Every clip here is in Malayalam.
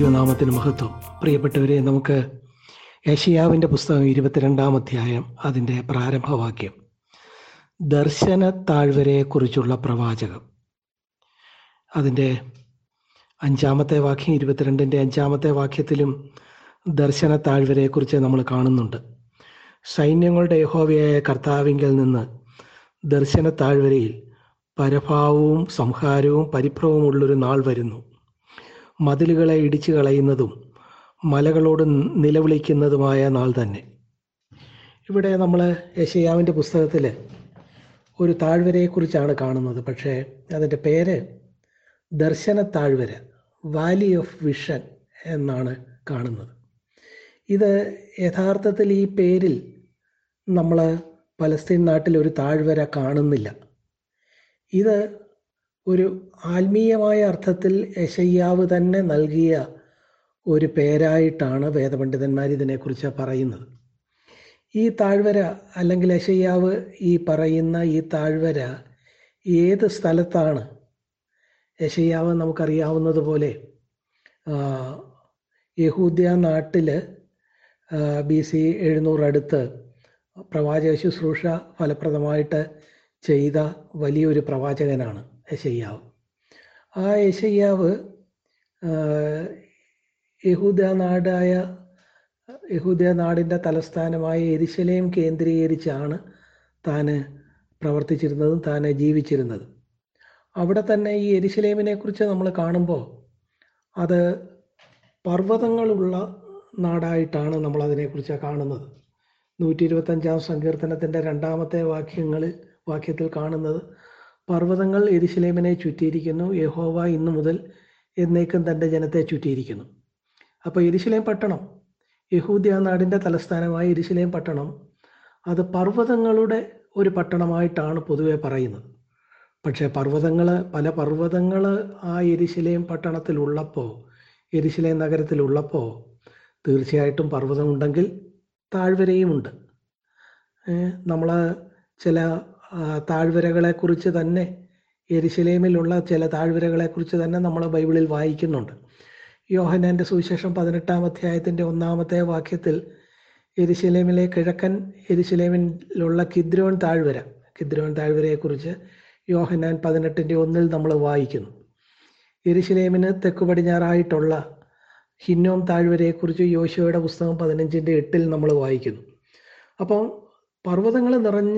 ദൈവനാമത്തിന് മഹത്വം. പ്രിയപ്പെട്ടവരെ, നമുക്ക് യെശയ്യാവിൻ്റെ പുസ്തകം 22-ാം അധ്യായം അതിൻ്റെ പ്രാരംഭവാക്യം, ദർശന താഴ്വരയെക്കുറിച്ചുള്ള പ്രവാചകം, അതിൻ്റെ 5-ാമത്തെ വാക്യം, 22-ൻ്റെ 5-ാമത്തെ വാക്യത്തിലും ദർശന താഴ്വരയെക്കുറിച്ച് നമ്മൾ കാണുന്നുണ്ട്. സൈന്യങ്ങളുടെ യഹോവയായ കർത്താവിങ്കൽ നിന്ന് ദർശന താഴ്വരയിൽ പരഭാവവും സംഹാരവും പരിഭ്രമവുമുള്ളൊരു നാൾ വരുന്നു. മതിലുകളെ ഇടിച്ചു കളയുന്നതും മലകളോട് നിലവിളിക്കുന്നതുമായ നാൾ തന്നെ. ഇവിടെ നമ്മൾ യെശയ്യാവിൻ്റെ പുസ്തകത്തിൽ ഒരു താഴ്വരയെക്കുറിച്ചാണ് കാണുന്നത്. പക്ഷേ അതിൻ്റെ പേര് ദർശന താഴ്വര, വാലി ഓഫ് വിഷൻ എന്നാണ് കാണുന്നത്. ഇത് യഥാർത്ഥത്തിൽ ഈ പേരിൽ നമ്മൾ പലസ്തീൻ നാട്ടിൽ ഒരു താഴ്വര കാണുന്നില്ല. ഇത് ഒരു ആത്മീയമായ അർത്ഥത്തിൽ യെശയ്യാവ് തന്നെ നൽകിയ ഒരു പേരായിട്ടാണ് വേദപണ്ഡിതന്മാർ ഇതിനെക്കുറിച്ച് പറയുന്നത്. ഈ താഴ്വര, അല്ലെങ്കിൽ യെശയ്യാവ് ഈ പറയുന്ന ഈ താഴ്വര ഏത് സ്ഥലത്താണ്? യെശയ്യാവ് നമുക്കറിയാവുന്നതുപോലെ യഹൂദ്യ നാട്ടിൽ BC 700 അടുത്ത് പ്രവാചക ശുശ്രൂഷ ഫലപ്രദമായിട്ട് ചെയ്ത വലിയൊരു പ്രവാചകനാണ് യെശയ്യാവ്. ആ യെശയ്യാവ് യഹൂദ്യ നാടിൻ്റെ തലസ്ഥാനമായ യെരുശലേം കേന്ദ്രീകരിച്ചാണ് താൻ പ്രവർത്തിച്ചിരുന്നതും താൻ ജീവിച്ചിരുന്നത്. അവിടെ തന്നെ ഈ യെരുശലേമിനെ കുറിച്ച് നമ്മൾ കാണുമ്പോൾ അത് പർവ്വതങ്ങളുള്ള നാടായിട്ടാണ് നമ്മളതിനെക്കുറിച്ച് കാണുന്നത്. 125-ാം സങ്കീർത്തനത്തിൻ്റെ 2-ാമത്തെ വാക്യത്തിൽ കാണുന്നത്, പർവ്വതങ്ങൾ യെരുശലേമിനെ ചുറ്റിയിരിക്കുന്നു, യഹോവ ഇന്നു മുതൽ എന്നേക്കും തൻ്റെ ജനത്തെ ചുറ്റിയിരിക്കുന്നു. അപ്പോൾ യെരുശലേം പട്ടണം, യഹൂദ്യ നാടിൻ്റെ തലസ്ഥാനമായ യെരുശലേം പട്ടണം, അത് പർവ്വതങ്ങളുടെ ഒരു പട്ടണമായിട്ടാണ് പൊതുവെ പറയുന്നത്. പക്ഷേ പല പർവ്വതങ്ങൾ ആ യെരുശലേം പട്ടണത്തിലുള്ളപ്പോൾ, യെരുശലേം നഗരത്തിലുള്ളപ്പോൾ തീർച്ചയായിട്ടും പർവ്വതമുണ്ടെങ്കിൽ താഴ്വരയുമുണ്ട്. നമ്മൾ ചില താഴ്വരകളെക്കുറിച്ച് തന്നെ, യെരുശലേമിലുള്ള ചില താഴ്വരകളെക്കുറിച്ച് തന്നെ നമ്മൾ ബൈബിളിൽ വായിക്കുന്നുണ്ട്. യോഹന്നാൻ്റെ സുവിശേഷം 18-ാം അധ്യായത്തിൻ്റെ 1-ാമത്തെ വാക്യത്തിൽ യെരുശലേമിലെ കിഴക്കൻ യെരുശലേമിലുള്ള കിദ്രോൻ താഴ്വരയെക്കുറിച്ച് യോഹന്നാൻ 18-1 നമ്മൾ വായിക്കുന്നു. യെരുശലേമിന് തെക്കു പടിഞ്ഞാറായിട്ടുള്ള ഹിന്നോം താഴ്വരയെക്കുറിച്ച് യോശുവയുടെ പുസ്തകം 15-8 നമ്മൾ വായിക്കുന്നു. അപ്പം പർവ്വതങ്ങൾ നിറഞ്ഞ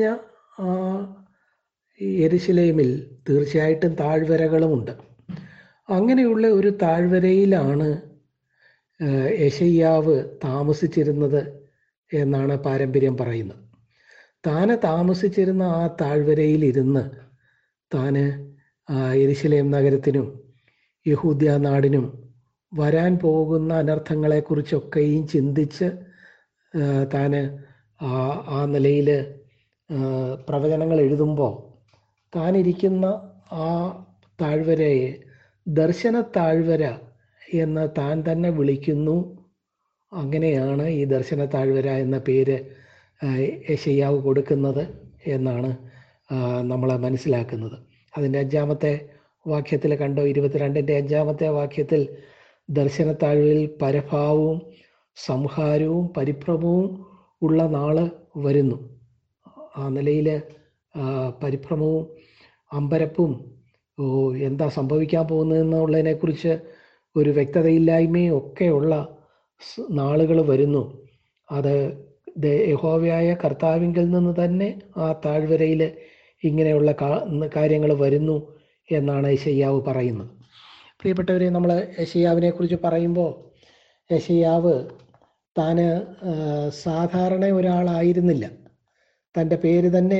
യെരുശലേമിൽ തീർച്ചയായിട്ടും താഴ്വരകളുമുണ്ട്. അങ്ങനെയുള്ള ഒരു താഴ്വരയിലാണ് യെശയ്യാവ് താമസിച്ചിരുന്നത് എന്നാണ് പാരമ്പര്യം പറയുന്നത്. താൻ താമസിച്ചിരുന്ന ആ താഴ്വരയിൽ ഇരുന്ന് താൻ യെരുശലേം നഗരത്തിനും യഹൂദ്യ നാടിനും വരാൻ പോകുന്ന അനർത്ഥങ്ങളെക്കുറിച്ചൊക്കെയും ചിന്തിച്ച് താൻ ആ നിലയിൽ പ്രവചനങ്ങൾ എഴുതുമ്പോൾ താനിരിക്കുന്ന ആ താഴ്വരയെ ദർശന താഴ്വര എന്ന് താൻ തന്നെ വിളിക്കുന്നു. അങ്ങനെയാണ് ഈ ദർശന താഴ്വര എന്ന പേര് യെശയ്യാവ് കൊടുക്കുന്നത് എന്നാണ് നമ്മൾ മനസ്സിലാക്കുന്നത്. അതിൻ്റെ 5-ാമത്തെ വാക്യത്തിൽ കണ്ടോ, 22-ൻ്റെ 5-ാമത്തെ വാക്യത്തിൽ ദർശന താഴ്വരയിൽ പരഭാവവും സംഹാരവും പരിഭ്രമവും ഉള്ള നാള് വരുന്നു. ആ നിലയിൽ പരിഭ്രമവും അമ്പരപ്പും എന്താ സംഭവിക്കാൻ പോകുന്നതെന്നുള്ളതിനെക്കുറിച്ച് ഒരു വ്യക്തതയില്ലായ്മയും ഒക്കെയുള്ള നാളുകൾ വരുന്നു. അത് യഹോവയായ കർത്താവിങ്കിൽ നിന്ന് തന്നെ ആ താഴ്വരയിൽ ഇങ്ങനെയുള്ള കാര്യങ്ങൾ വരുന്നു എന്നാണ് യെശയ്യാവ് പറയുന്നത്. പ്രിയപ്പെട്ടവരെ, നമ്മൾ യെശയ്യാവിനെ കുറിച്ച് പറയുമ്പോൾ യെശയ്യാവ് താൻ സാധാരണ ഒരാളായിരുന്നില്ല. തൻ്റെ പേര് തന്നെ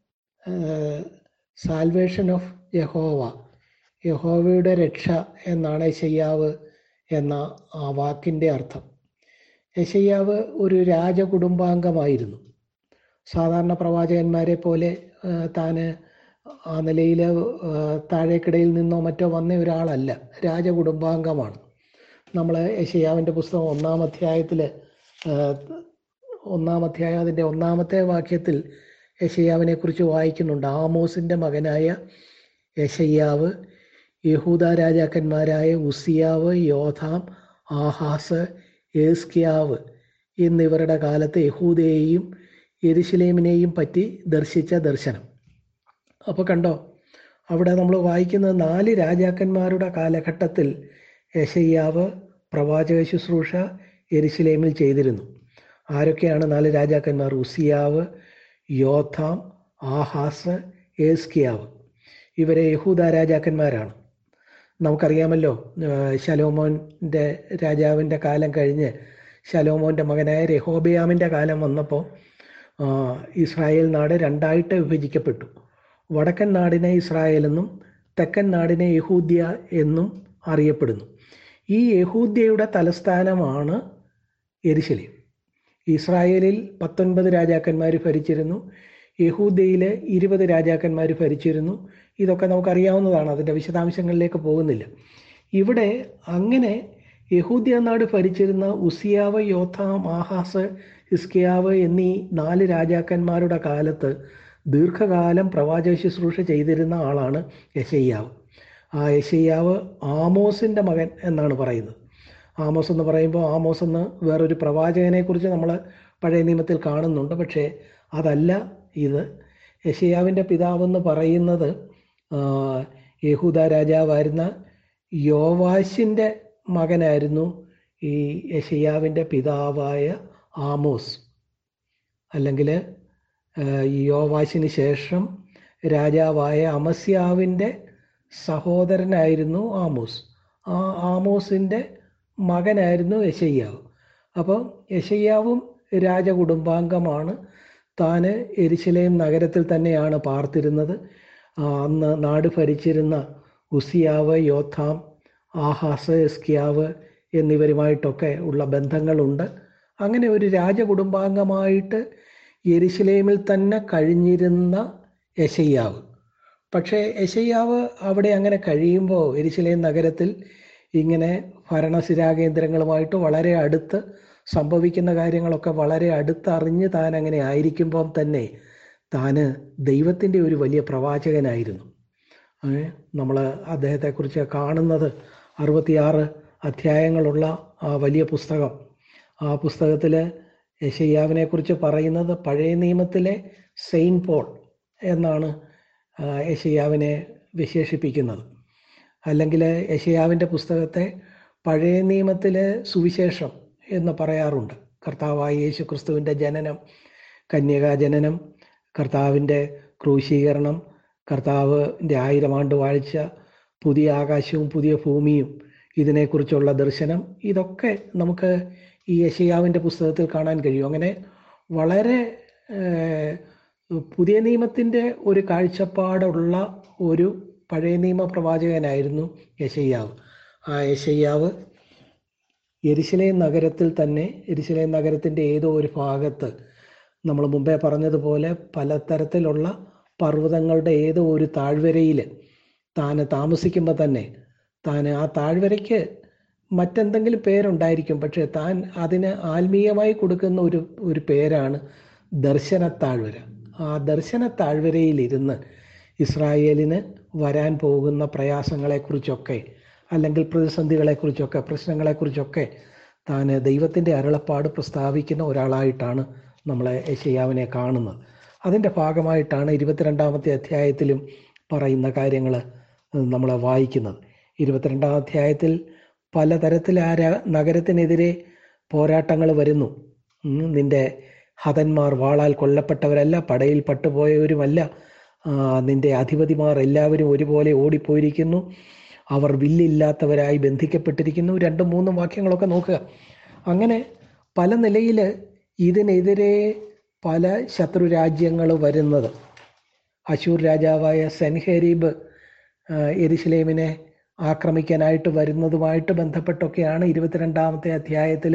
സാൽവേഷൻ ഓഫ് യഹോവയുടെ രക്ഷ എന്നാണ് യെശയ്യാവ് എന്ന ആ വാക്കിൻ്റെ അർത്ഥം. യെശയ്യാവ് ഒരു രാജകുടുംബാംഗമായിരുന്നു. സാധാരണ പ്രവാചകന്മാരെ പോലെ താൻ ആ നിലയിൽ താഴേക്കിടയിൽ നിന്നോ മറ്റോ വന്ന ഒരാളല്ല, രാജകുടുംബാംഗമാണ്. നമ്മൾ യെശയ്യാവിൻ്റെ പുസ്തകം 1-ാം അധ്യായം അതിൻ്റെ 1-ാമത്തെ വാക്യത്തിൽ യെശയ്യാവിനെ കുറിച്ച് വായിക്കുന്നുണ്ട്. ആമോസിൻ്റെ മകനായ യെശയ്യാവ് യഹൂദ രാജാക്കന്മാരായ ഉസിയാവ്, യോഥാം, ആഹാസ്, ഏസ്കിയാവ് എന്നിവരുടെ കാലത്ത് യഹൂദയെയും യെരുശലേമിനെയും പറ്റി ദർശിച്ച ദർശനം. അപ്പോൾ കണ്ടോ, അവിടെ നമ്മൾ വായിക്കുന്നത് 4 രാജാക്കന്മാരുടെ കാലഘട്ടത്തിൽ യെശയ്യാവ് പ്രവാചക ശുശ്രൂഷ യെരുശലേമിൽ ചെയ്തിരുന്നു. ആരൊക്കെയാണ് 4 രാജാക്കന്മാർ? ഉസിയാവ്, യോഥാം, ആഹാസ്, ഏസ്കിയാവ്. ഇവരെ യഹൂദ രാജാക്കന്മാരാണ്. നമുക്കറിയാമല്ലോ, ശലോമോൻ്റെ രാജാവിൻ്റെ കാലം കഴിഞ്ഞ് ശലോമോൻ്റെ മകനായ രെഹോബെയാമിൻ്റെ കാലം വന്നപ്പോൾ ഇസ്രായേൽ നാട് 2ആയിട്ട് വിഭജിക്കപ്പെട്ടു. വടക്കൻ നാടിനെ ഇസ്രായേൽ എന്നും തെക്കൻ നാടിനെ യഹൂദ്യ എന്നും അറിയപ്പെടുന്നു. ഈ യഹൂദ്യയുടെ തലസ്ഥാനമാണ് യെരുശലേം. ഇസ്രായേലിൽ 19 രാജാക്കന്മാർ ഭരിച്ചിരുന്നു. യഹൂദ്യയിൽ 20 രാജാക്കന്മാർ ഭരിച്ചിരുന്നു. ഇതൊക്കെ നമുക്കറിയാവുന്നതാണ്, അതിൻ്റെ വിശദാംശങ്ങളിലേക്ക് പോകുന്നില്ല. ഇവിടെ അങ്ങനെ യഹൂദ്യ നാട് ഭരിച്ചിരുന്ന ഉസിയാവ്, യോഥാം, ആഹാസ്, ഹിസ്കിയാവ് എന്നീ 4 രാജാക്കന്മാരുടെ കാലത്ത് ദീർഘകാലം പ്രവാചക ശുശ്രൂഷ ചെയ്തിരുന്ന ആളാണ് യെശയ്യാവ്. ആ യെശയ്യാവ് ആമോസിൻ്റെ മകൻ എന്നാണ് പറയുന്നത്. ആമോസ് എന്ന് പറയുമ്പോൾ ആമോസ് എന്ന് വേറൊരു പ്രവാചകനെക്കുറിച്ച് നമ്മൾ പഴയ നിയമത്തിൽ കാണുന്നുണ്ട്. പക്ഷേ അതല്ല ഇത്. യെശയ്യാവിൻ്റെ പിതാവെന്ന് പറയുന്നത് യഹൂദ രാജാവായിരുന്ന യോവാശിൻ്റെ മകനായിരുന്നു ഈ യെശയ്യാവിൻ്റെ പിതാവായ ആമോസ്. അല്ലെങ്കിൽ യോവാശിന് ശേഷം രാജാവായ അമസ്യാവിൻ്റെ സഹോദരനായിരുന്നു ആമോസ്. ആ ആമോസിൻ്റെ മകനായിരുന്നു യെശയ്യാവ്. അപ്പോൾ യെശയ്യാവും രാജകുടുംബാംഗമാണ്. താൻ യെരുശലേം നഗരത്തിൽ തന്നെയാണ് പാർത്തിരുന്നത്. അന്ന് നാട് ഭരിച്ചിരുന്ന ഉസിയാവ്, യോഥാം, ആഹാസ്, ഹിസ്കിയാവ് എന്നിവരുമായിട്ടൊക്കെ ഉള്ള ബന്ധങ്ങളുണ്ട്. അങ്ങനെ ഒരു രാജകുടുംബാംഗമായിട്ട് യെരുശലേമിൽ തന്നെ കഴിഞ്ഞിരുന്ന യെശയ്യാവ്. പക്ഷേ യെശയ്യാവ് അവിടെ അങ്ങനെ കഴിയുമ്പോൾ യെരുശലേം നഗരത്തിൽ ഇങ്ങനെ ഭരണസിരാകേന്ദ്രങ്ങളുമായിട്ട് വളരെ അടുത്ത് സംഭവിക്കുന്ന കാര്യങ്ങളൊക്കെ വളരെ അടുത്തറിഞ്ഞ് താൻ അങ്ങനെ ആയിരിക്കുമ്പം തന്നെ താൻ ദൈവത്തിൻ്റെ ഒരു വലിയ പ്രവാചകനായിരുന്നു. നമ്മൾ അദ്ദേഹത്തെക്കുറിച്ച് കാണുന്നത് 66 അധ്യായങ്ങളുള്ള ആ വലിയ പുസ്തകം. ആ പുസ്തകത്തിൽ യെശയ്യാവിനെക്കുറിച്ച് പറയുന്നത് പഴയ നിയമത്തിലെ സെയിൻറ്റ് പോൾ എന്നാണ് യെശയ്യാവിനെ വിശേഷിപ്പിക്കുന്നത്. അല്ലെങ്കിൽ യെശയ്യാവിൻ്റെ പുസ്തകത്തെ പഴയ നിയമത്തിലെ സുവിശേഷം എന്ന് പറയാറുണ്ട്. കർത്താവായ യേശു ക്രിസ്തുവിൻ്റെ ജനനം, കന്യകാജനനം, കർത്താവിൻ്റെ ക്രൂശീകരണം, കർത്താവിൻ്റെ 1000 ആണ്ട് വാഴ്ച, പുതിയ ആകാശവും പുതിയ ഭൂമിയും, ഇതിനെക്കുറിച്ചുള്ള ദർശനം, ഇതൊക്കെ നമുക്ക് ഈ യെശയ്യാവിൻ്റെ പുസ്തകത്തിൽ കാണാൻ കഴിയും. അങ്ങനെ വളരെ പുതിയ നിയമത്തിൻ്റെ ഒരു കാഴ്ചപ്പാടുള്ള ഒരു പഴയ നിയമ പ്രവാചകനായിരുന്നു യെശയ്യാവ്. ആ യെശയ്യാവ് യെരുശലേം നഗരത്തിൽ തന്നെ, യെരുശലേം നഗരത്തിൻ്റെ ഏതോ ഒരു ഭാഗത്ത്, നമ്മൾ മുമ്പേ പറഞ്ഞതുപോലെ പലതരത്തിലുള്ള പർവ്വതങ്ങളുടെ ഏതോ ഒരു താഴ്വരയിൽ താൻ താമസിക്കുമ്പോൾ തന്നെ താൻ ആ താഴ്വരയ്ക്ക് മറ്റെന്തെങ്കിലും പേരുണ്ടായിരിക്കും, പക്ഷേ താൻ അതിന് ആത്മീയമായി കൊടുക്കുന്ന ഒരു പേരാണ് ദർശനത്താഴ്വര. ആ ദർശനത്താഴ്വരയിലിരുന്ന് ഇസ്രായേലിന് വരാൻ പോകുന്ന പ്രയാസങ്ങളെക്കുറിച്ചൊക്കെ, അല്ലെങ്കിൽ പ്രതിസന്ധികളെക്കുറിച്ചൊക്കെ, പ്രശ്നങ്ങളെക്കുറിച്ചൊക്കെ താൻ ദൈവത്തിൻ്റെ അരുളപ്പാട് പ്രസ്താവിക്കുന്ന ഒരാളായിട്ടാണ് നമ്മൾ യെശയ്യാവിനെ കാണുന്നത്. അതിൻ്റെ ഭാഗമായിട്ടാണ് 22-ാമത്തെ അധ്യായത്തിലും പറയുന്ന കാര്യങ്ങൾ നമ്മൾ വായിക്കുന്നത്. 22-ാം അധ്യായത്തിൽ പലതരത്തിൽ ആ നഗരത്തിനെതിരെ പോരാട്ടങ്ങൾ വരുന്നു. നിൻ്റെ ഹതന്മാർ വാളാൽ കൊല്ലപ്പെട്ടവരല്ല, പടയിൽ പട്ടുപോയവരുമല്ല, നിൻ്റെ അധിപതിമാർ എല്ലാവരും ഒരുപോലെ ഓടിപ്പോയിരിക്കുന്നു, അവർ വില്ലില്ലാത്തവരായി ബന്ധിക്കപ്പെട്ടിരിക്കുന്നു. 2-3 വാക്യങ്ങളൊക്കെ നോക്കുക. അങ്ങനെ പല നിലയിൽ ഇതിനെതിരെ പല ശത്രു രാജ്യങ്ങൾ വരുന്നത്, അശൂർ രാജാവായ സെൻഹെരീബ് യെരുശലേമിനെ ആക്രമിക്കാനായിട്ട് വരുന്നതുമായിട്ട് ബന്ധപ്പെട്ടൊക്കെയാണ് 22-ാമത്തെ അധ്യായത്തിൽ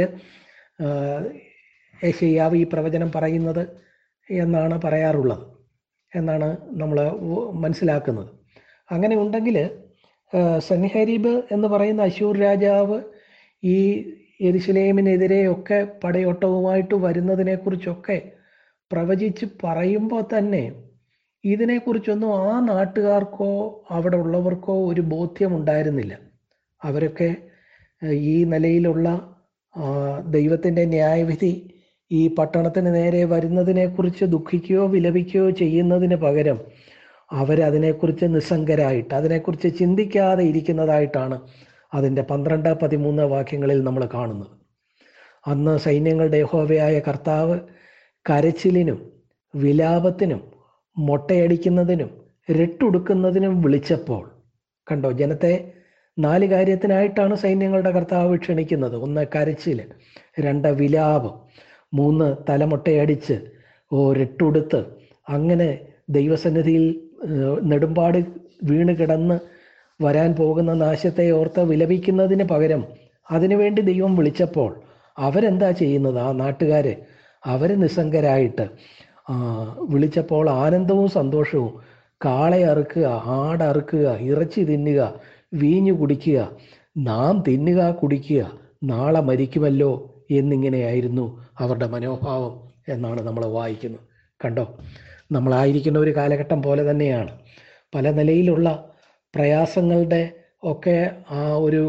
യെശയ്യാവ് ഈ പ്രവചനം പറയുന്നത് എന്നാണ് പറയാറുള്ളത്, എന്നാണ് നമ്മൾ മനസ്സിലാക്കുന്നത്. അങ്ങനെ ഉണ്ടെങ്കിൽ സെൻഹെരീബ് എന്ന് പറയുന്ന അശൂർ രാജാവ് ഈ യെരുശലേമിനെതിരെയൊക്കെ പടയോട്ടവുമായിട്ട് വരുന്നതിനെക്കുറിച്ചൊക്കെ പ്രവചിച്ച് പറയുമ്പോൾ തന്നെ ഇതിനെക്കുറിച്ചൊന്നും ആ നാട്ടുകാർക്കോ അവിടെ ഉള്ളവർക്കോ ഒരു ബോധ്യമുണ്ടായിരുന്നില്ല. അവരൊക്കെ ഈ നിലയിലുള്ള ദൈവത്തിൻ്റെ ന്യായവിധി ഈ പട്ടണത്തിന് നേരെ വരുന്നതിനെക്കുറിച്ച് ദുഃഖിക്കുകയോ വിലപിക്കുകയോ ചെയ്യുന്നതിന് പകരം അവരതിനെക്കുറിച്ച് നിസ്സംഗരായിട്ട് അതിനെക്കുറിച്ച് ചിന്തിക്കാതെ ഇരിക്കുന്നതായിട്ടാണ് അതിൻ്റെ 12-13 വാക്യങ്ങളിൽ നമ്മൾ കാണുന്നത്. അന്ന് സൈന്യങ്ങളുടെ യഹോവയായ കർത്താവ് കരച്ചിലിനും വിലാപത്തിനും മൊട്ടയടിക്കുന്നതിനും രട്ടുടുക്കുന്നതിനും വിളിച്ചപ്പോൾ, കണ്ടോ, ജനത്തെ 4 കാര്യത്തിനായിട്ടാണ് സൈന്യങ്ങളുടെ കർത്താവ് ക്ഷണിക്കുന്നത്. 1 കരച്ചിൽ, 2 വിലാപം, 3 തലമൊട്ടയടിച്ച് രട്ടുടുത്ത് അങ്ങനെ ദൈവസന്നിധിയിൽ നെടുമ്പാട് വീണ് കിടന്ന് വരാൻ പോകുന്ന നാശത്തെ ഓർത്ത് വിലപിക്കുന്നതിന് പകരം അതിനുവേണ്ടി ദൈവം വിളിച്ചപ്പോൾ അവരെന്താ ചെയ്യുന്നത്? ആ നാട്ടുകാർ അവർ നിസ്സംഗരായിട്ട് വിളിച്ചപ്പോൾ ആനന്ദവും സന്തോഷവും, കാളെ അറുക്കുക, ആടറുക്കുക, ഇറച്ചി തിന്നുക, വീഞ്ഞു കുടിക്കുക, നാം തിന്നുക കുടിക്കുക, നാളെ മരിക്കുമല്ലോ എന്നിങ്ങനെയായിരുന്നു അവരുടെ മനോഭാവം എന്നാണ് നമ്മൾ വായിക്കുന്നത്. കണ്ടോ, നമ്മളായിരിക്കുന്ന ഒരു കാലഘട്ടം പോലെ തന്നെയാണ്. പല നിലയിലുള്ള പ്രയാസങ്ങളുടെ ഒക്കെ ആ ഒരു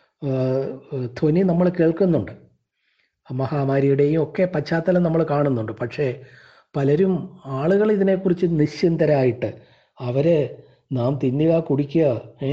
ധ്വനി നമ്മൾ കേൾക്കുന്നുണ്ട്. മഹാമാരിയുടെയും ഒക്കെ പശ്ചാത്തലം നമ്മൾ കാണുന്നുണ്ട്. പക്ഷേ പലരും ആളുകൾ ഇതിനെക്കുറിച്ച് നിശ്ചിന്തരായിട്ട് അവർ നാം തിന്നുക കുടിക്കുക,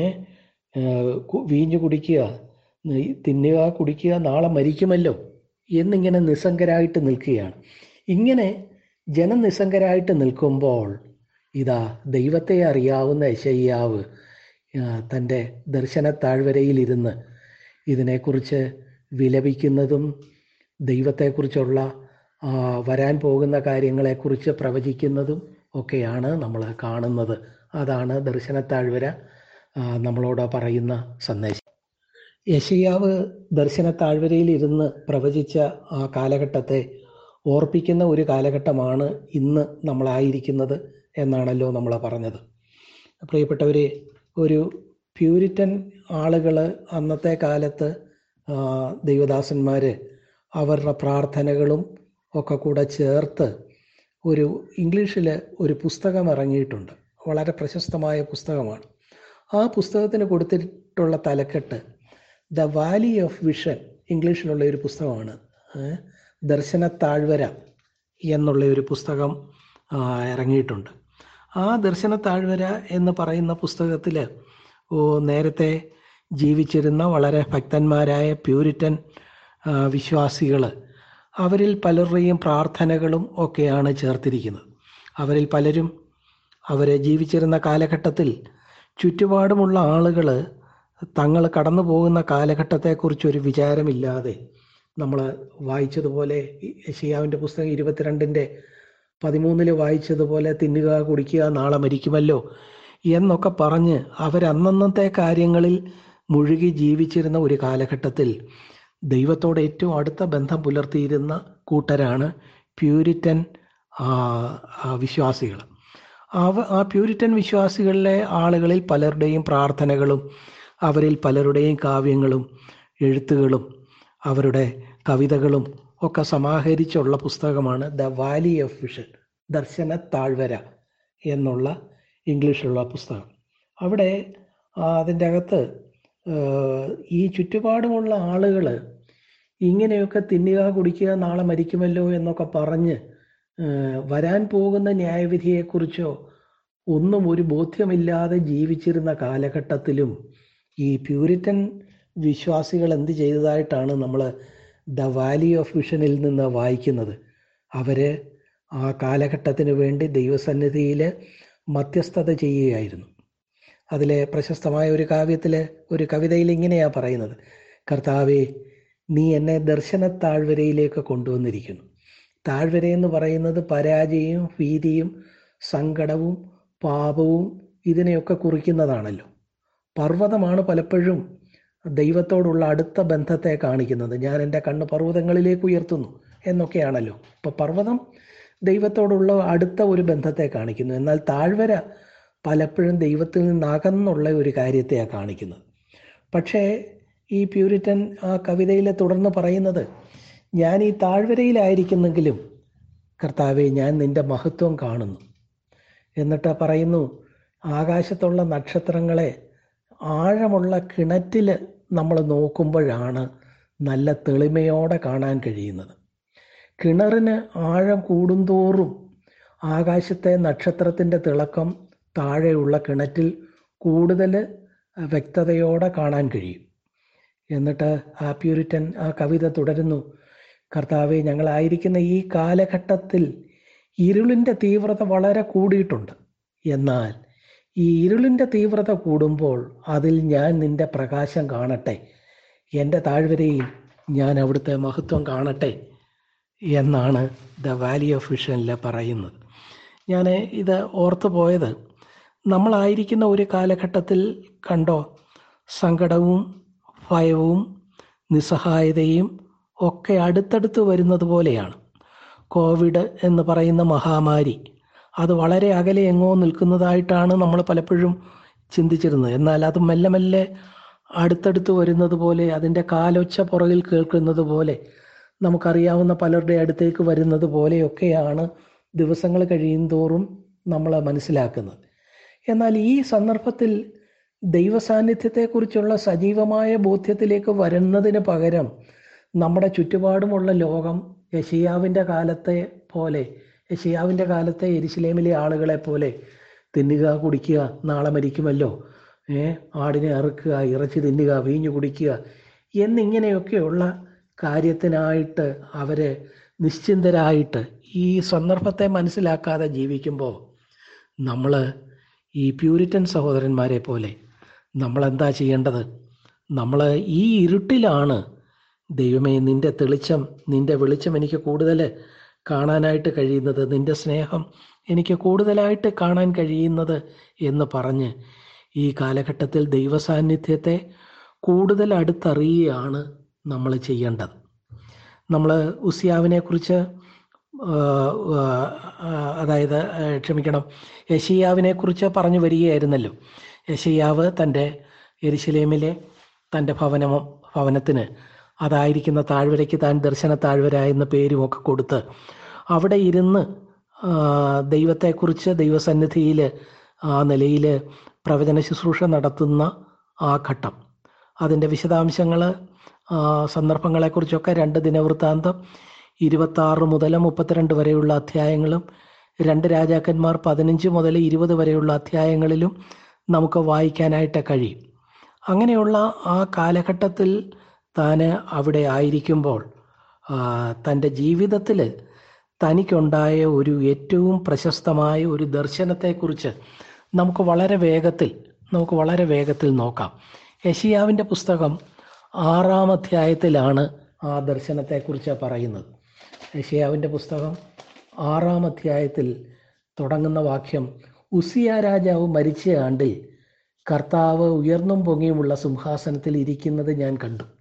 വീഞ്ഞു കുടിക്കുക, തിന്നുക കുടിക്കുക, നാളെ മരിക്കുമല്ലോ എന്നിങ്ങനെ നിസ്സംഗരായിട്ട് നിൽക്കുകയാണ്. ഇങ്ങനെ ജനം നിസ്സംഗരായിട്ട് നിൽക്കുമ്പോൾ ഇതാ ദൈവത്തെ അറിയാവുന്ന യെശയ്യാവ് തൻ്റെ ദർശനത്താഴ്വരയിലിരുന്ന് ഇതിനെക്കുറിച്ച് വിലപിക്കുന്നതും ദൈവത്തെക്കുറിച്ചുള്ള വരാൻ പോകുന്ന കാര്യങ്ങളെക്കുറിച്ച് പ്രവചിക്കുന്നതും ഒക്കെയാണ് നമ്മൾ കാണുന്നത്. അതാണ് ദർശനത്താഴ്വര നമ്മളോട് പറയുന്ന സന്ദേശം. യെശയ്യാവ് ദർശനത്താഴ്വരയിൽ ഇരുന്ന് പ്രവചിച്ച ആ കാലഘട്ടത്തെ ഓർപ്പിക്കുന്ന ഒരു കാലഘട്ടമാണ് ഇന്ന് നമ്മളായിരിക്കുന്നത് എന്നാണല്ലോ നമ്മൾ പറഞ്ഞത്. പ്രിയപ്പെട്ടവരെ, ഒരു പ്യൂരിറ്റൻ ആളുകൾ അന്നത്തെ കാലത്ത് ദൈവദാസന്മാർ അവരുടെ പ്രാർത്ഥനകളും ഒക്കെ കൂടെ ചേർത്ത് ഒരു ഇംഗ്ലീഷിൽ ഒരു പുസ്തകം ഇറങ്ങിയിട്ടുണ്ട്. വളരെ പ്രശസ്തമായ പുസ്തകമാണ്. ആ പുസ്തകത്തിന് കൊടുത്തിട്ടുള്ള തലക്കെട്ട് ദ വാലി ഓഫ് വിഷൻ, ഇംഗ്ലീഷിലുള്ള ഒരു പുസ്തകമാണ്. ദർശനത്താഴ്വര എന്നുള്ള ഒരു പുസ്തകം ഇറങ്ങിയിട്ടുണ്ട്. ആ ദർശനത്താഴ്വര എന്ന് പറയുന്ന പുസ്തകത്തിൽ നേരത്തെ ജീവിച്ചിരുന്ന വളരെ ഭക്തന്മാരായ പ്യൂരിറ്റൻ വിശ്വാസികൾ, അവരിൽ പലരുടെയും പ്രാർത്ഥനകളും ഒക്കെയാണ് ചേർത്തിരിക്കുന്നത്. അവരിൽ പലരും അവർ ജീവിച്ചിരുന്ന കാലഘട്ടത്തിൽ ചുറ്റുപാടുമുള്ള ആളുകൾ തങ്ങൾ കടന്നു പോകുന്ന കാലഘട്ടത്തെക്കുറിച്ചൊരു വിചാരമില്ലാതെ, നമ്മൾ വായിച്ചതുപോലെ യെശയ്യാവിൻ്റെ പുസ്തകം 22:13 വായിച്ചതുപോലെ തിന്നുക കുടിക്കുക നാളെ മരിക്കുമല്ലോ എന്നൊക്കെ പറഞ്ഞ് അവരന്നന്നത്തെ കാര്യങ്ങളിൽ മുഴുകി ജീവിച്ചിരുന്ന ഒരു കാലഘട്ടത്തിൽ ദൈവത്തോട് ഏറ്റവും അടുത്ത ബന്ധം പുലർത്തിയിരുന്ന കൂട്ടരാണ് പ്യൂരിറ്റൻ വിശ്വാസികൾ. ആ പ്യൂരിറ്റൻ വിശ്വാസികളിലെ ആളുകളിൽ പലരുടെയും പ്രാർത്ഥനകളും അവരിൽ പലരുടെയും കാവ്യങ്ങളും എഴുത്തുകളും അവരുടെ കവിതകളും ഒക്കെ സമാഹരിച്ചുള്ള പുസ്തകമാണ് ദ വാലി ഓഫ് വിഷൻ, ദർശനത്താഴ്വര എന്നുള്ള ഇംഗ്ലീഷിലുള്ള പുസ്തകം. അവിടെ അതിൻ്റെ അകത്ത് ഈ ചുറ്റുപാടുമുള്ള ആളുകൾ ഇങ്ങനെയൊക്കെ തിന്നുക കുടിക്കുക നാളെ മരിക്കുമല്ലോ എന്നൊക്കെ പറഞ്ഞ് വരാൻ പോകുന്ന ന്യായവിധിയെക്കുറിച്ചോ ഒന്നും ഒരു ബോധ്യമില്ലാതെ ജീവിച്ചിരുന്ന കാലഘട്ടത്തിലും ഈ പ്യൂരിറ്റൻ വിശ്വാസികൾ എന്ത് ചെയ്തതായിട്ടാണ് നമ്മൾ ദ വാലി ഓഫ് വിഷനിൽ നിന്ന് വായിക്കുന്നത്. അവർ ആ കാലഘട്ടത്തിന് വേണ്ടി ദൈവസന്നിധിയിൽ മധ്യസ്ഥത ചെയ്യുകയായിരുന്നു. അതിലെ പ്രശസ്തമായ ഒരു കവിതയിൽ ഇങ്ങനെയാണ് പറയുന്നത്: കർത്താവേ, നീ എന്നെ ദർശനത്താഴ്വരയിലേക്ക് കൊണ്ടുവന്നിരിക്കുന്നു. താഴ്വരയെന്ന് പറയുന്നത് പരാജയവും ഭീതിയും സങ്കടവും പാപവും ഇതിനെയൊക്കെ കുറിക്കുന്നതാണല്ലോ. പർവ്വതമാണ് പലപ്പോഴും ദൈവത്തോടുള്ള അടുത്ത ബന്ധത്തെ കാണിക്കുന്നത്. ഞാൻ എൻ്റെ കണ്ണ് പർവ്വതങ്ങളിലേക്ക് ഉയർത്തുന്നു എന്നൊക്കെയാണല്ലോ. അപ്പോൾ പർവ്വതം ദൈവത്തോടുള്ള അടുത്ത ഒരു ബന്ധത്തെ കാണിക്കുന്നു. എന്നാൽ താഴ്വര പലപ്പോഴും ദൈവത്തിൽ നിന്നകന്നുള്ള ഒരു കാര്യത്തെയാണ് കാണിക്കുന്നത്. പക്ഷേ ഈ പ്യൂരിറ്റൻ ആ കവിതയിൽ തുടർന്ന് പറയുന്നത്, ഞാൻ ഈ താഴ്വരയിലായിരിക്കുന്നെങ്കിലും കർത്താവെ, ഞാൻ നിൻ്റെ മഹത്വം കാണുന്നു. എന്നിട്ട് പറയുന്നു, ആകാശത്തുള്ള നക്ഷത്രങ്ങളെ ആഴമുള്ള കിണറ്റിൽ നമ്മൾ നോക്കുമ്പോഴാണ് നല്ല തെളിമയോടെ കാണാൻ കഴിയുന്നത്. കിണറിന് ആഴം കൂടുന്തോറും ആകാശത്തെ നക്ഷത്രത്തിൻ്റെ തിളക്കം താഴെയുള്ള കിണറ്റിൽ കൂടുതൽ വ്യക്തതയോടെ കാണാൻ കഴിയും. എന്നിട്ട് ആ പ്യൂരിറ്റൻ ആ കവിത തുടരുന്നു: കർത്താവെ, ഞങ്ങളായിരിക്കുന്ന ഈ കാലഘട്ടത്തിൽ ഇരുളിൻ്റെ തീവ്രത വളരെ കൂടിയിട്ടുണ്ട്. എന്നാൽ ഈ ഇരുളിൻ്റെ തീവ്രത കൂടുമ്പോൾ അതിൽ ഞാൻ നിൻ്റെ പ്രകാശം കാണട്ടെ, എൻ്റെ താഴ്വരയിൽ ഞാൻ അവിടുത്തെ മഹത്വം കാണട്ടെ എന്നാണ് ദ വാലി ഓഫ് വിഷനിൽ പറയുന്നത്. ഞാൻ ഇത് ഓർത്തു പോയത്, നമ്മളായിരിക്കുന്ന ഒരു കാലഘട്ടത്തിൽ കണ്ടോ, സങ്കടവും ഭയവും നിസ്സഹായതയും ഒക്കെ അടുത്തടുത്ത് വരുന്നത് പോലെയാണ്. കോവിഡ് എന്ന് പറയുന്ന മഹാമാരി അത് വളരെ അകലെ എങ്ങോ നിൽക്കുന്നതായിട്ടാണ് നമ്മൾ പലപ്പോഴും ചിന്തിച്ചിരുന്നത്. എന്നാൽ അത് മെല്ലെ മെല്ലെ അടുത്തടുത്ത് വരുന്നത് പോലെ, അതിൻ്റെ കാലൊച്ച പുറകിൽ കേൾക്കുന്നത് പോലെ, നമുക്കറിയാവുന്ന പലരുടെ അടുത്തേക്ക് വരുന്നത് പോലെയൊക്കെയാണ് ദിവസങ്ങൾ കഴിയും തോറും നമ്മൾ മനസ്സിലാക്കുന്നത്. എന്നാൽ ഈ സന്ദർഭത്തിൽ ദൈവസാന്നിധ്യത്തെക്കുറിച്ചുള്ള സജീവമായ ബോധ്യത്തിലേക്ക് വരുന്നതിന് പകരം നമ്മുടെ ചുറ്റുപാടുമുള്ള ലോകം യെശയ്യാവിൻ്റെ കാലത്തെ യെരുശലേമിലെ ആളുകളെ പോലെ തിന്നുക, കുടിക്കുക, നാളെ മരിക്കുമല്ലോ, ആടിനെ അറുക്കുക, ഇറച്ചി തിന്നുക, വീഞ്ഞു കുടിക്കുക എന്നിങ്ങനെയൊക്കെയുള്ള കാര്യത്തിനായിട്ട് അവരെ നിശ്ചിന്തരായിട്ട് ഈ സന്ദർഭത്തെ മനസ്സിലാക്കാതെ ജീവിക്കുമ്പോൾ നമ്മൾ ഈ പ്യൂരിറ്റൻ സഹോദരന്മാരെ പോലെ നമ്മളെന്താ ചെയ്യേണ്ടത്? നമ്മൾ ഈ ഇരുട്ടിലാണ് ദൈവമേ നിൻ്റെ വെളിച്ചം എനിക്ക് കൂടുതൽ കാണാനായിട്ട് കഴിയുന്നത്, നിൻ്റെ സ്നേഹം എനിക്ക് കൂടുതലായിട്ട് കാണാൻ കഴിയുന്നത് എന്ന് പറഞ്ഞ് ഈ കാലഘട്ടത്തിൽ ദൈവസാന്നിധ്യത്തെ കൂടുതൽ അടുത്തറിയുകയാണ് നമ്മൾ ചെയ്യേണ്ടത്. നമ്മൾ ഉസിയാവിനെ കുറിച്ച് യെശയ്യാവിനെ കുറിച്ച് പറഞ്ഞു വരികയായിരുന്നല്ലോ. യെശയ്യാവ് തൻ്റെ യെരുശലേമിലെ തൻ്റെ ഭവനത്തിന് അതായിരിക്കുന്ന താഴ്വരയ്ക്ക് താൻ ദർശന താഴ്വര എന്ന പേരുമൊക്കെ കൊടുത്ത് അവിടെ ഇരുന്ന് ദൈവത്തെക്കുറിച്ച് ദൈവസന്നിധിയിൽ ആ നിലയിൽ പ്രവചന ശുശ്രൂഷ നടത്തുന്ന ആ ഘട്ടം, അതിൻ്റെ വിശദാംശങ്ങൾ സന്ദർഭങ്ങളെക്കുറിച്ചൊക്കെ 2 ദിനവൃത്താന്തം 26 മുതൽ 32 വരെയുള്ള അധ്യായങ്ങളും 2 രാജാക്കന്മാർ 15 മുതൽ 20 വരെയുള്ള അധ്യായങ്ങളിലും നമുക്ക് വായിക്കാനായിട്ട് കഴിയും. അങ്ങനെയുള്ള ആ കാലഘട്ടത്തിൽ താൻ അവിടെ ആയിരിക്കുമ്പോൾ തൻ്റെ ജീവിതത്തിൽ തനിക്കുണ്ടായ ഒരു ഏറ്റവും പ്രശസ്തമായ ഒരു ദർശനത്തെക്കുറിച്ച് നമുക്ക് വളരെ വേഗത്തിൽ നോക്കാം. യെശയ്യാവിൻ്റെ പുസ്തകം 6-ാം അധ്യായത്തിലാണ് ആ ദർശനത്തെക്കുറിച്ച് പറയുന്നത്. യെശയ്യാവിൻ്റെ പുസ്തകം 6-ാം അധ്യായത്തിൽ തുടങ്ങുന്ന വാക്യം: ഉസിയ രാജാവ് മരിച്ച ആണ്ടിൽ കർത്താവ് ഉയർന്നും പൊങ്ങിയുമുള്ള സിംഹാസനത്തിൽ ഇരിക്കുന്നത് ഞാൻ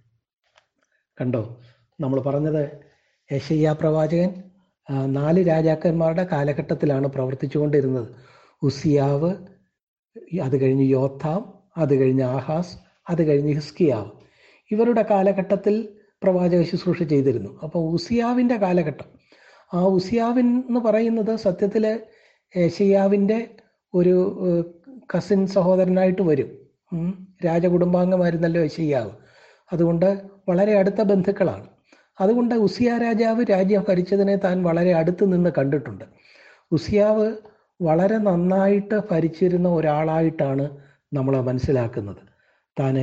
കണ്ടോ. നമ്മൾ പറഞ്ഞത് യെശയ്യാ പ്രവാചകൻ 4 രാജാക്കന്മാരുടെ കാലഘട്ടത്തിലാണ് പ്രവർത്തിച്ചുകൊണ്ടിരുന്നത്. ഉസിയാവ്, അത് കഴിഞ്ഞ് യോഥാം, അത് കഴിഞ്ഞ് ആഹാസ്, അത് കഴിഞ്ഞ് ഹിസ്കിയാവ്. ഇവരുടെ കാലഘട്ടത്തിൽ പ്രവാചക ശുശ്രൂഷ ചെയ്തിരുന്നു. അപ്പോൾ ഉസിയാവിൻ്റെ കാലഘട്ടം, ആ ഉസിയാവിൻ എന്ന് പറയുന്നത് സത്യത്തിൽ യെശയ്യാവിൻ്റെ ഒരു കസിൻ സഹോദരനായിട്ട് വരും. രാജകുടുംബാംഗമായിരുന്നല്ലോ യെശയ്യാവ്. അതുകൊണ്ട് വളരെ അടുത്ത ബന്ധുക്കളാണ്. അതുകൊണ്ട് ഉസിയ രാജാവ് രാജ്യം ഭരിച്ചതിനെ താൻ വളരെ അടുത്ത് നിന്ന് കണ്ടിട്ടുണ്ട്. ഉസിയാവ് വളരെ നന്നായിട്ട് ഭരിച്ചിരുന്ന ഒരാളായിട്ടാണ് നമ്മൾ മനസ്സിലാക്കുന്നത്. താൻ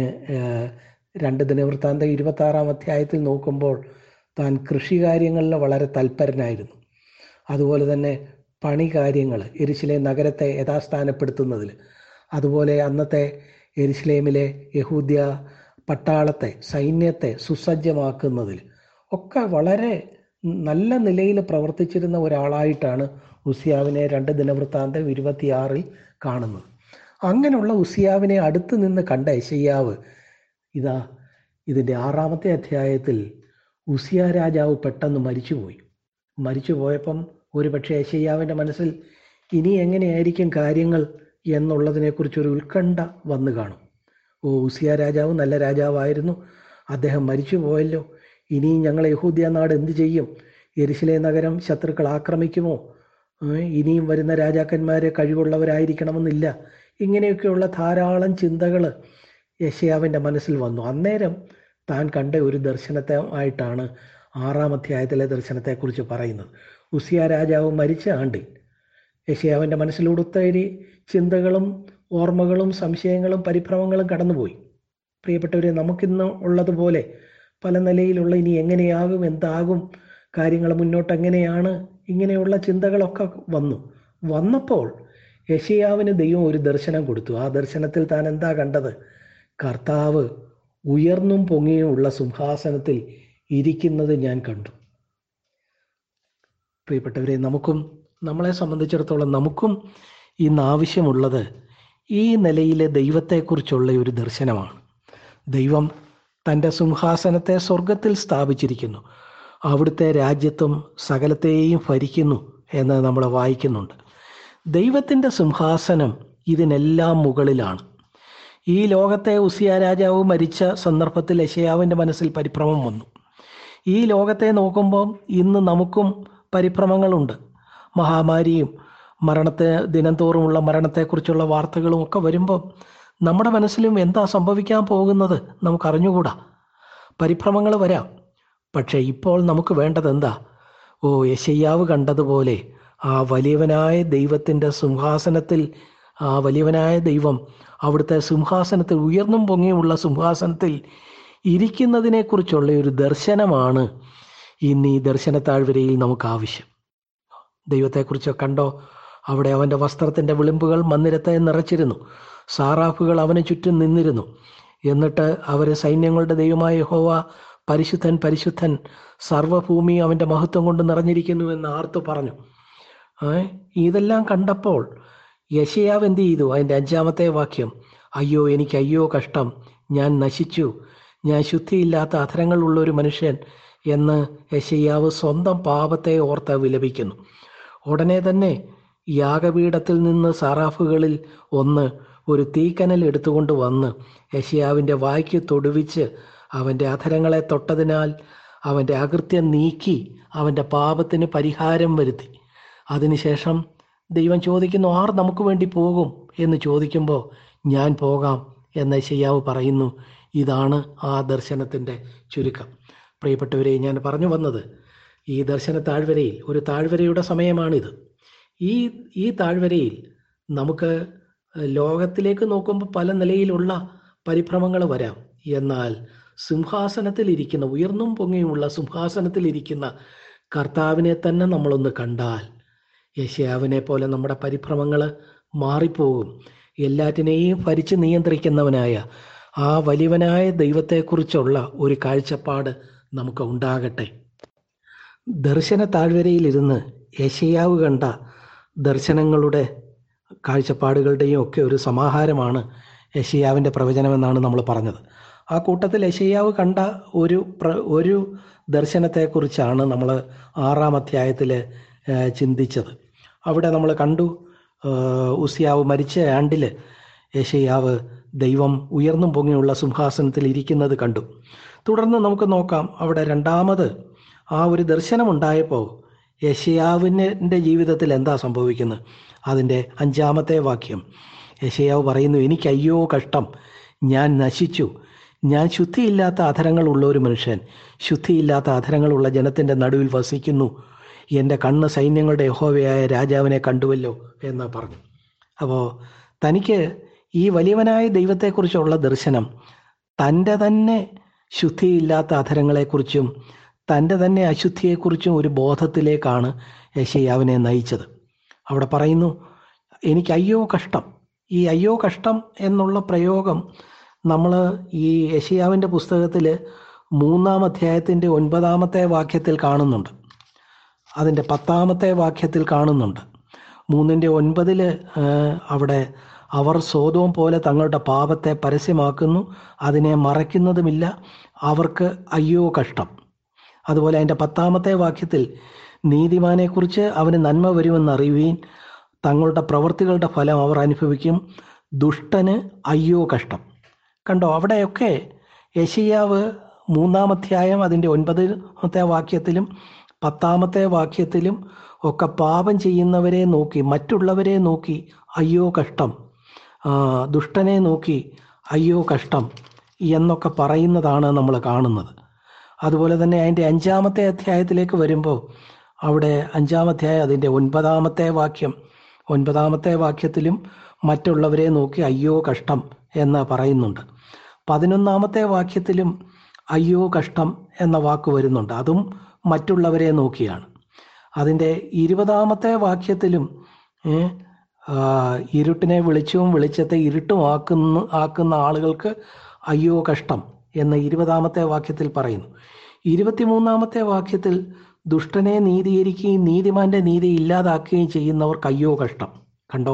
2 ദിനവൃത്താന്തം 26-ാം അധ്യായത്തിൽ നോക്കുമ്പോൾ താൻ കൃഷികാര്യങ്ങളിൽ വളരെ തൽപരനായിരുന്നു. അതുപോലെ തന്നെ പണി കാര്യങ്ങൾ, യെരുശലേം നഗരത്തെ യഥാസ്ഥാനപ്പെടുത്തുന്നതിൽ, അതുപോലെ അന്നത്തെ യെരുശലേമിലെ യഹൂദ്യ പട്ടാളത്തെ, സൈന്യത്തെ സുസജ്ജമാക്കുന്നതിൽ ഒക്കെ വളരെ നല്ല നിലയിൽ പ്രവർത്തിച്ചിരുന്ന ഒരാളായിട്ടാണ് ഉസിയാവിനെ 2 ദിനവൃത്താന്തം 26-ൽ കാണുന്നത്. അങ്ങനെയുള്ള ഉസിയാവിനെ അടുത്ത് നിന്ന് കണ്ട യെശയ്യാവ് ഇതിൻ്റെ 6-ാമത്തെ അധ്യായത്തിൽ ഉസിയ രാജാവ് പെട്ടെന്ന് മരിച്ചുപോയപ്പം ഒരുപക്ഷെ യെശയ്യാവിൻ്റെ മനസ്സിൽ ഇനി എങ്ങനെയായിരിക്കും കാര്യങ്ങൾ എന്നുള്ളതിനെക്കുറിച്ചൊരു ഉത്കണ്ഠ വന്നു കാണും. ഉസിയ രാജാവ് നല്ല രാജാവായിരുന്നു, അദ്ദേഹം മരിച്ചുപോയല്ലോ, ഇനിയും ഞങ്ങൾ യഹൂദ്യ നാട് എന്ത് ചെയ്യും? യെരുശലേം നഗരം ശത്രുക്കൾ ആക്രമിക്കുമോ? ഇനിയും വരുന്ന രാജാക്കന്മാർ കഴിവുള്ളവരായിരിക്കണമെന്നില്ല. ഇങ്ങനെയൊക്കെയുള്ള ധാരാളം ചിന്തകൾ യെശയ്യാവിൻ്റെ മനസ്സിൽ വന്നു. അന്നേരം താൻ കണ്ട ഒരു ദർശനത്തെ ആയിട്ടാണ് 6-ാം അധ്യായത്തിലെ ദർശനത്തെക്കുറിച്ച് പറയുന്നത്. ഉസിയ രാജാവ് മരിച്ച ആണ്ടിൽ യെശയ്യാവിൻ്റെ മനസ്സിലൂടെ ഒത്തിരി ചിന്തകളും ഓർമ്മകളും സംശയങ്ങളും പരിഭ്രമങ്ങളും കടന്നുപോയി. പ്രിയപ്പെട്ടവരെ, നമുക്കിന്ന് ഉള്ളതുപോലെ പല നിലയിലുള്ള ഇനി എങ്ങനെയാകും, എന്താകും, കാര്യങ്ങൾ മുന്നോട്ട് എങ്ങനെയാണ്, ഇങ്ങനെയുള്ള ചിന്തകളൊക്കെ വന്നപ്പോൾ യെശയ്യാവിന് ദൈവം ഒരു ദർശനം കൊടുത്തു. ആ ദർശനത്തിൽ താൻ എന്താ കണ്ടത്? കർത്താവ് ഉയർന്നും പൊങ്ങിയും ഉള്ള സിംഹാസനത്തിൽ ഇരിക്കുന്നത് ഞാൻ കണ്ടു. പ്രിയപ്പെട്ടവരെ, നമ്മളെ സംബന്ധിച്ചിടത്തോളം നമുക്കും ഇന്ന് ആവശ്യമുള്ളത് ഈ നിലയിലെ ദൈവത്തെക്കുറിച്ചുള്ള ഒരു ദർശനമാണ്. ദൈവം തൻ്റെ സിംഹാസനത്തെ സ്വർഗത്തിൽ സ്ഥാപിച്ചിരിക്കുന്നു, അവിടുത്തെ രാജ്യത്വം സകലത്തെയും ഭരിക്കുന്നു എന്ന് നമ്മൾ വായിക്കുന്നുണ്ട്. ദൈവത്തിൻ്റെ സിംഹാസനം ഇതിനെല്ലാം മുകളിലാണ്. ഈ ലോകത്തെ ഉസിയ രാജാവ് മരിച്ച സന്ദർഭത്തിൽ യെശയ്യാവിൻ്റെ മനസ്സിൽ പരിഭ്രമം വന്നു. ഈ ലോകത്തെ നോക്കുമ്പോൾ ഇന്ന് നമുക്കും പരിഭ്രമങ്ങളുണ്ട്. മഹാമാരിയും ദിനംതോറുമുള്ള മരണത്തെക്കുറിച്ചുള്ള വാർത്തകളും ഒക്കെ വരുമ്പോൾ നമ്മുടെ മനസ്സിലും എന്താ സംഭവിക്കാൻ പോകുന്നത് നമുക്കറിഞ്ഞുകൂടാ. പരിഭ്രമങ്ങൾ വരാം. പക്ഷേ ഇപ്പോൾ നമുക്ക് വേണ്ടത് എന്താ? യെശയ്യാവ് കണ്ടതുപോലെ ആ വലിയവനായ ദൈവത്തിൻ്റെ സിംഹാസനത്തിൽ, ആ വലിയവനായ ദൈവം അവിടുത്തെ സിംഹാസനത്തിൽ, ഉയർന്നും പൊങ്ങിയുമുള്ള സിംഹാസനത്തിൽ ഇരിക്കുന്നതിനെക്കുറിച്ചുള്ള ഒരു ദർശനമാണ് ഇന്ന് ഈ ദർശനത്താഴ്വരയിൽ നമുക്ക് ആവശ്യം. ദൈവത്തെക്കുറിച്ച് കണ്ടോ? അവിടെ അവൻ്റെ വസ്ത്രത്തിൻ്റെ വിളിമ്പുകൾ മന്ദിരത്തെ നിറച്ചിരുന്നു. സാറാഫുകൾ അവന് ചുറ്റും നിന്നിരുന്നു. എന്നിട്ട് അവർ സൈന്യങ്ങളുടെ ദൈവമായ യഹോവ പരിശുദ്ധൻ പരിശുദ്ധൻ, സർവ്വഭൂമി അവൻ്റെ മഹത്വം കൊണ്ട് നിറഞ്ഞിരിക്കുന്നു എന്ന് ആർത്തു പറഞ്ഞു. ഇതെല്ലാം കണ്ടപ്പോൾ യെശയ്യാവ് എന്ത് ചെയ്തു? അതിൻ്റെ 5-ാമത്തെ വാക്യം, അയ്യോ എനിക്ക് അയ്യോ കഷ്ടം, ഞാൻ നശിച്ചു, ഞാൻ ശുദ്ധിയില്ലാത്ത അധരങ്ങളുള്ള ഒരു മനുഷ്യൻ എന്ന് യെശയ്യാവ് സ്വന്തം പാപത്തെ ഓർത്ത് വിലപിക്കുന്നു. ഉടനെ തന്നെ യാഗപീഠത്തിൽ നിന്ന് സാറാഫുകളിൽ ഒന്ന് ഒരു തീക്കനൽ എടുത്തുകൊണ്ട് വന്ന് യെശയ്യാവിൻ്റെ വായ്ക്ക് തൊടുവിച്ച് അവൻ്റെ അധരങ്ങളെ തൊട്ടതിനാൽ അവൻ്റെ അകൃത്യം നീക്കി അവൻ്റെ പാപത്തിന് പരിഹാരം വരുത്തി. അതിനുശേഷം ദൈവം ചോദിക്കുന്നു, ആർ നമുക്ക് വേണ്ടി പോകും എന്ന് ചോദിക്കുമ്പോൾ ഞാൻ പോകാം എന്ന് യെശയ്യാവ് പറയുന്നു. ഇതാണ് ആ ദർശനത്തിൻ്റെ ചുരുക്കം. പ്രിയപ്പെട്ടവരെ, ഞാൻ പറഞ്ഞു വന്നത് ഈ ദർശന താഴ്വരയിൽ, ഒരു താഴ്വരയുടെ സമയമാണിത്. ഈ താഴ്വരയിൽ നമുക്ക് ലോകത്തിലേക്ക് നോക്കുമ്പോൾ പല നിലയിലുള്ള പരിഭ്രമങ്ങൾ വരാം. എന്നാൽ സിംഹാസനത്തിലിരിക്കുന്ന, ഉയർന്നും പൊങ്ങിയുമുള്ള സിംഹാസനത്തിലിരിക്കുന്ന കർത്താവിനെ തന്നെ നമ്മളൊന്ന് കണ്ടാൽ യെശയ്യാവിനെ പോലെ നമ്മുടെ പരിഭ്രമങ്ങൾ മാറിപ്പോകും. എല്ലാറ്റിനെയും ഭരിച്ച് നിയന്ത്രിക്കുന്നവനായ ആ വലിയവനായ ദൈവത്തെക്കുറിച്ചുള്ള ഒരു കാഴ്ചപ്പാട് നമുക്ക് ഉണ്ടാകട്ടെ. ദർശന താഴ്വരയിലിരുന്ന് യെശയ്യാവ് കണ്ട ദർശനങ്ങളുടെ കാഴ്ചപ്പാടുകളുടെയും ഒക്കെ ഒരു സമാഹാരമാണ് യെശയ്യാവിൻ്റെ പ്രവചനമെന്നാണ് നമ്മൾ പറഞ്ഞത്. ആ കൂട്ടത്തിൽ യെശയ്യാവ് കണ്ട ഒരു ദർശനത്തെക്കുറിച്ചാണ് നമ്മൾ 6-ാം അധ്യായത്തിൽ ചിന്തിച്ചത്. അവിടെ നമ്മൾ കണ്ടു, ഉസിയാവ് മരിച്ച ആണ്ടിൽ യെശയ്യാവ് ദൈവം ഉയർന്നും പൊങ്ങിയുള്ള സിംഹാസനത്തിൽ ഇരിക്കുന്നത് കണ്ടു. തുടർന്ന് നമുക്ക് നോക്കാം, അവിടെ 2ാമത് ആ ഒരു ദർശനമുണ്ടായപ്പോൾ യെശയ്യാവിൻ്റെ ജീവിതത്തിൽ എന്താ സംഭവിക്കുന്നത്? അതിൻ്റെ 5-ാമത്തെ വാക്യം യെശയ്യാവ് പറയുന്നു, എനിക്ക് അയ്യോ കഷ്ടം, ഞാൻ നശിച്ചു, ഞാൻ ശുദ്ധിയില്ലാത്ത അധരങ്ങളുള്ള ഒരു മനുഷ്യൻ, ശുദ്ധിയില്ലാത്ത അധരങ്ങളുള്ള ജനത്തിൻ്റെ നടുവിൽ വസിക്കുന്നു, എൻ്റെ കണ്ണ് സൈന്യങ്ങളുടെ യഹോവയായ രാജാവിനെ കണ്ടുവല്ലോ എന്ന് പറഞ്ഞു. അപ്പോൾ തനിക്ക് ഈ വലിയവനായ ദൈവത്തെക്കുറിച്ചുള്ള ദർശനം തൻ്റെ തന്നെ ശുദ്ധിയില്ലാത്ത അധരങ്ങളെക്കുറിച്ചും തൻ്റെ തന്നെ അശുദ്ധിയെക്കുറിച്ചും ഒരു ബോധത്തിലേക്കാണ് യെശയ്യാവിനെ നയിച്ചത്. അവിടെ പറയുന്നു, എനിക്ക് അയ്യോ കഷ്ടം. ഈ അയ്യോ കഷ്ടം എന്നുള്ള പ്രയോഗം നമ്മൾ ഈ യെശയ്യാവിൻ്റെ പുസ്തകത്തിൽ 3-ാം അധ്യായത്തിൻ്റെ 9-ാമത്തെ വാക്യത്തിൽ കാണുന്നുണ്ട്, അതിൻ്റെ 10-ാമത്തെ വാക്യത്തിൽ കാണുന്നുണ്ട്. 3:9 അവിടെ അവർ സോദോം പോലെ തങ്ങളുടെ പാപത്തെ പരസ്യമാക്കുന്നു, അതിനെ മറയ്ക്കുന്നതുമില്ല, അവർക്ക് അയ്യോ കഷ്ടം. അതുപോലെ അതിൻ്റെ 10-ാമത്തെ വാക്യത്തിൽ നീതിമാനെക്കുറിച്ച് അവന് നന്മ വരുമെന്ന് അറിയുവീൻ, തങ്ങളുടെ പ്രവൃത്തികളുടെ ഫലം അവർ അനുഭവിക്കും, ദുഷ്ടന് അയ്യോ കഷ്ടം. കണ്ടോ, അവിടെയൊക്കെ യെശയ്യാവ് 3-ാം അധ്യായം അതിൻ്റെ 9-ാമത്തെ വാക്യത്തിലും 10-ാമത്തെ വാക്യത്തിലും ഒക്കെ പാപം ചെയ്യുന്നവരെ നോക്കി, മറ്റുള്ളവരെ നോക്കി അയ്യോ കഷ്ടം, ദുഷ്ടനെ നോക്കി അയ്യോ കഷ്ടം എന്നൊക്കെ പറയുന്നതാണ് നമ്മൾ കാണുന്നത്. അതുപോലെ തന്നെ അതിൻ്റെ 5-ാമത്തെ അധ്യായത്തിലേക്ക് വരുമ്പോൾ അവിടെ 5-ാം അധ്യായം അതിൻ്റെ 9-ാമത്തെ വാക്യത്തിലും മറ്റുള്ളവരെ നോക്കി അയ്യോ കഷ്ടം എന്ന് പറയുന്നുണ്ട്. 11-ാമത്തെ വാക്യത്തിലും അയ്യോ കഷ്ടം എന്ന വാക്ക് വരുന്നുണ്ട്. അതും മറ്റുള്ളവരെ നോക്കിയാണ്. അതിൻ്റെ 20-ാമത്തെ വാക്യത്തിലും ഇരുട്ടിനെ വെളിച്ചവും വെളിച്ചത്തെ ഇരുട്ടും ആക്കുന്ന ആളുകൾക്ക് അയ്യോ കഷ്ടം എന്ന് 20-ാമത്തെ വാക്യത്തിൽ പറയുന്നു. 23-ാമത്തെ വാക്യത്തിൽ ദുഷ്ടനെ നീതീകരിക്കുകയും നീതിമാന്റെ നീതി ഇല്ലാതാക്കുകയും ചെയ്യുന്നവർക്ക് അയ്യോ കഷ്ടം. കണ്ടോ,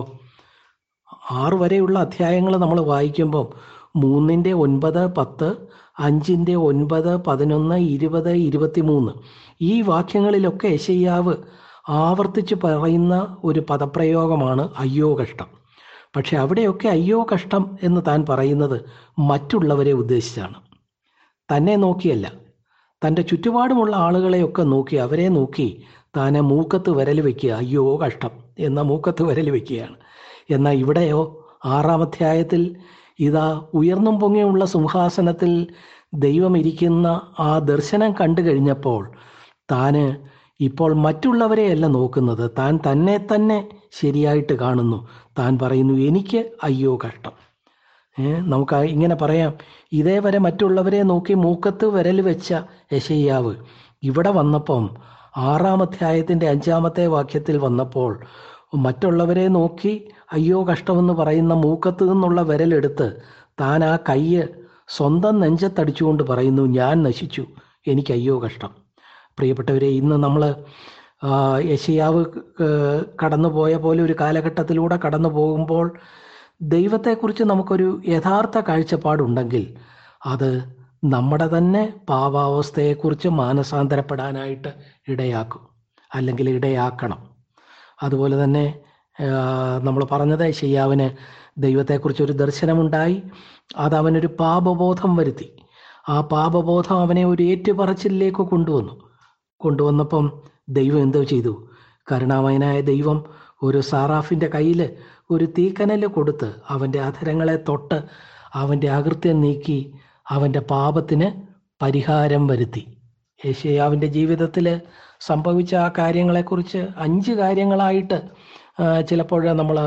6 വരെയുള്ള അധ്യായങ്ങൾ നമ്മൾ വായിക്കുമ്പോൾ 3-ന്റെ 9, 10, 5-ന്റെ 9, 11, 20, 23 ഈ വാക്യങ്ങളിലൊക്കെ യെശയ്യാവ് ആവർത്തിച്ച് പറയുന്ന ഒരു പദപ്രയോഗമാണ് അയ്യോ കഷ്ടം. പക്ഷെ അവിടെയൊക്കെ അയ്യോ കഷ്ടം എന്ന് താൻ പറയുന്നത് മറ്റുള്ളവരെ ഉദ്ദേശിച്ചാണ്, തന്നെ നോക്കിയല്ല. തൻ്റെ ചുറ്റുപാടുമുള്ള ആളുകളെയൊക്കെ നോക്കി, അവരെ നോക്കി താനെ മൂക്കത്ത് വിരൽ വയ്ക്കുക, അയ്യോ കഷ്ടം എന്ന മൂക്കത്ത് വിരൽ വയ്ക്കുകയാണ്. എന്നാൽ ഇവിടെയോ 6-ാം അധ്യായത്തിൽ ഇതാ ഉയർന്നും പൊങ്ങിയുള്ള സിംഹാസനത്തിൽ ദൈവം ഇരിക്കുന്ന ആ ദർശനം കണ്ടു കഴിഞ്ഞപ്പോൾ താന് ഇപ്പോൾ മറ്റുള്ളവരെയല്ല നോക്കുന്നത്, താൻ തന്നെ തന്നെ ശരിയായിട്ട് കാണുന്നു. താൻ പറയുന്നു എനിക്ക് അയ്യോ കഷ്ടം. നമുക്ക് ഇങ്ങനെ പറയാം, ഇതേവരെ മറ്റുള്ളവരെ നോക്കി മൂക്കത്ത് വിരൽ വെച്ച യെശയ്യാവ് ഇവിടെ വന്നപ്പം 6-ാം അധ്യായത്തിൻ്റെ 5-ാമത്തെ വാക്യത്തിൽ വന്നപ്പോൾ മറ്റുള്ളവരെ നോക്കി അയ്യോ കഷ്ടമെന്ന് പറയുന്ന മൂക്കത്ത് നിന്നുള്ള വിരലെടുത്ത് താൻ ആ കയ്യ് സ്വന്തം നെഞ്ചത്തടിച്ചുകൊണ്ട് പറയുന്നു, ഞാൻ നശിച്ചു, എനിക്ക് അയ്യോ കഷ്ടം. പ്രിയപ്പെട്ടവരെ, ഇന്ന് നമ്മൾ യെശയ്യാവ് കടന്നുപോയ പോലെ ഒരു കാലഘട്ടത്തിലൂടെ കടന്നു പോകുമ്പോൾ ദൈവത്തെക്കുറിച്ച് നമുക്കൊരു യഥാർത്ഥ കാഴ്ചപ്പാടുണ്ടെങ്കിൽ അത് നമ്മുടെ തന്നെ പാപാവസ്ഥയെക്കുറിച്ച് മാനസാന്തരപ്പെടാനായിട്ട് ഇടയാക്കും, അല്ലെങ്കിൽ ഇടയാക്കണം. അതുപോലെ തന്നെ നമ്മൾ പറഞ്ഞത് യെശയ്യാവിന് ദൈവത്തെക്കുറിച്ചൊരു ദർശനമുണ്ടായി, അത് അവനൊരു പാപബോധം വരുത്തി. ആ പാപബോധം അവനെ ഒരു ഏറ്റുപറച്ചിലേക്ക് കൊണ്ടുവന്നപ്പം ദൈവം എന്തോ ചെയ്തു? കരുണാമയനായ ദൈവം ഒരു സാറാഫിൻ്റെ കയ്യിൽ ഒരു തീക്കനൽ കൊടുത്ത് അവൻ്റെ അധരങ്ങളെ തൊട്ട് അവൻ്റെ അകൃത്യം നീക്കി അവൻ്റെ പാപത്തിന് പരിഹാരം വരുത്തി. യെശയ്യാവിൻ്റെ ജീവിതത്തിൽ സംഭവിച്ച ആ കാര്യങ്ങളെക്കുറിച്ച് 5 കാര്യങ്ങളായിട്ട് ചിലപ്പോൾ നമ്മൾ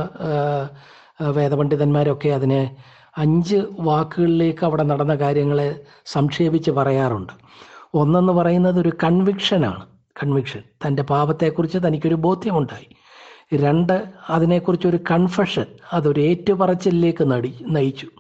വേദപണ്ഡിതന്മാരൊക്കെ അതിനെ 5 വാക്കുകളിലേക്ക് അവിടെ നടന്ന കാര്യങ്ങളെ സംക്ഷേപിച്ച് പറയാറുണ്ട്. ഒന്നെന്ന് പറയുന്നത് ഒരു കൺവിക്ഷനാണ്. കൺവിക്ഷൻ, തൻ്റെ പാപത്തെക്കുറിച്ച് തനിക്കൊരു ബോധ്യമുണ്ടായി. 2, അതിനെക്കുറിച്ചൊരു കൺഫഷൻ, അതൊരു ഏറ്റുപറച്ചിലേക്ക് നയിച്ചു.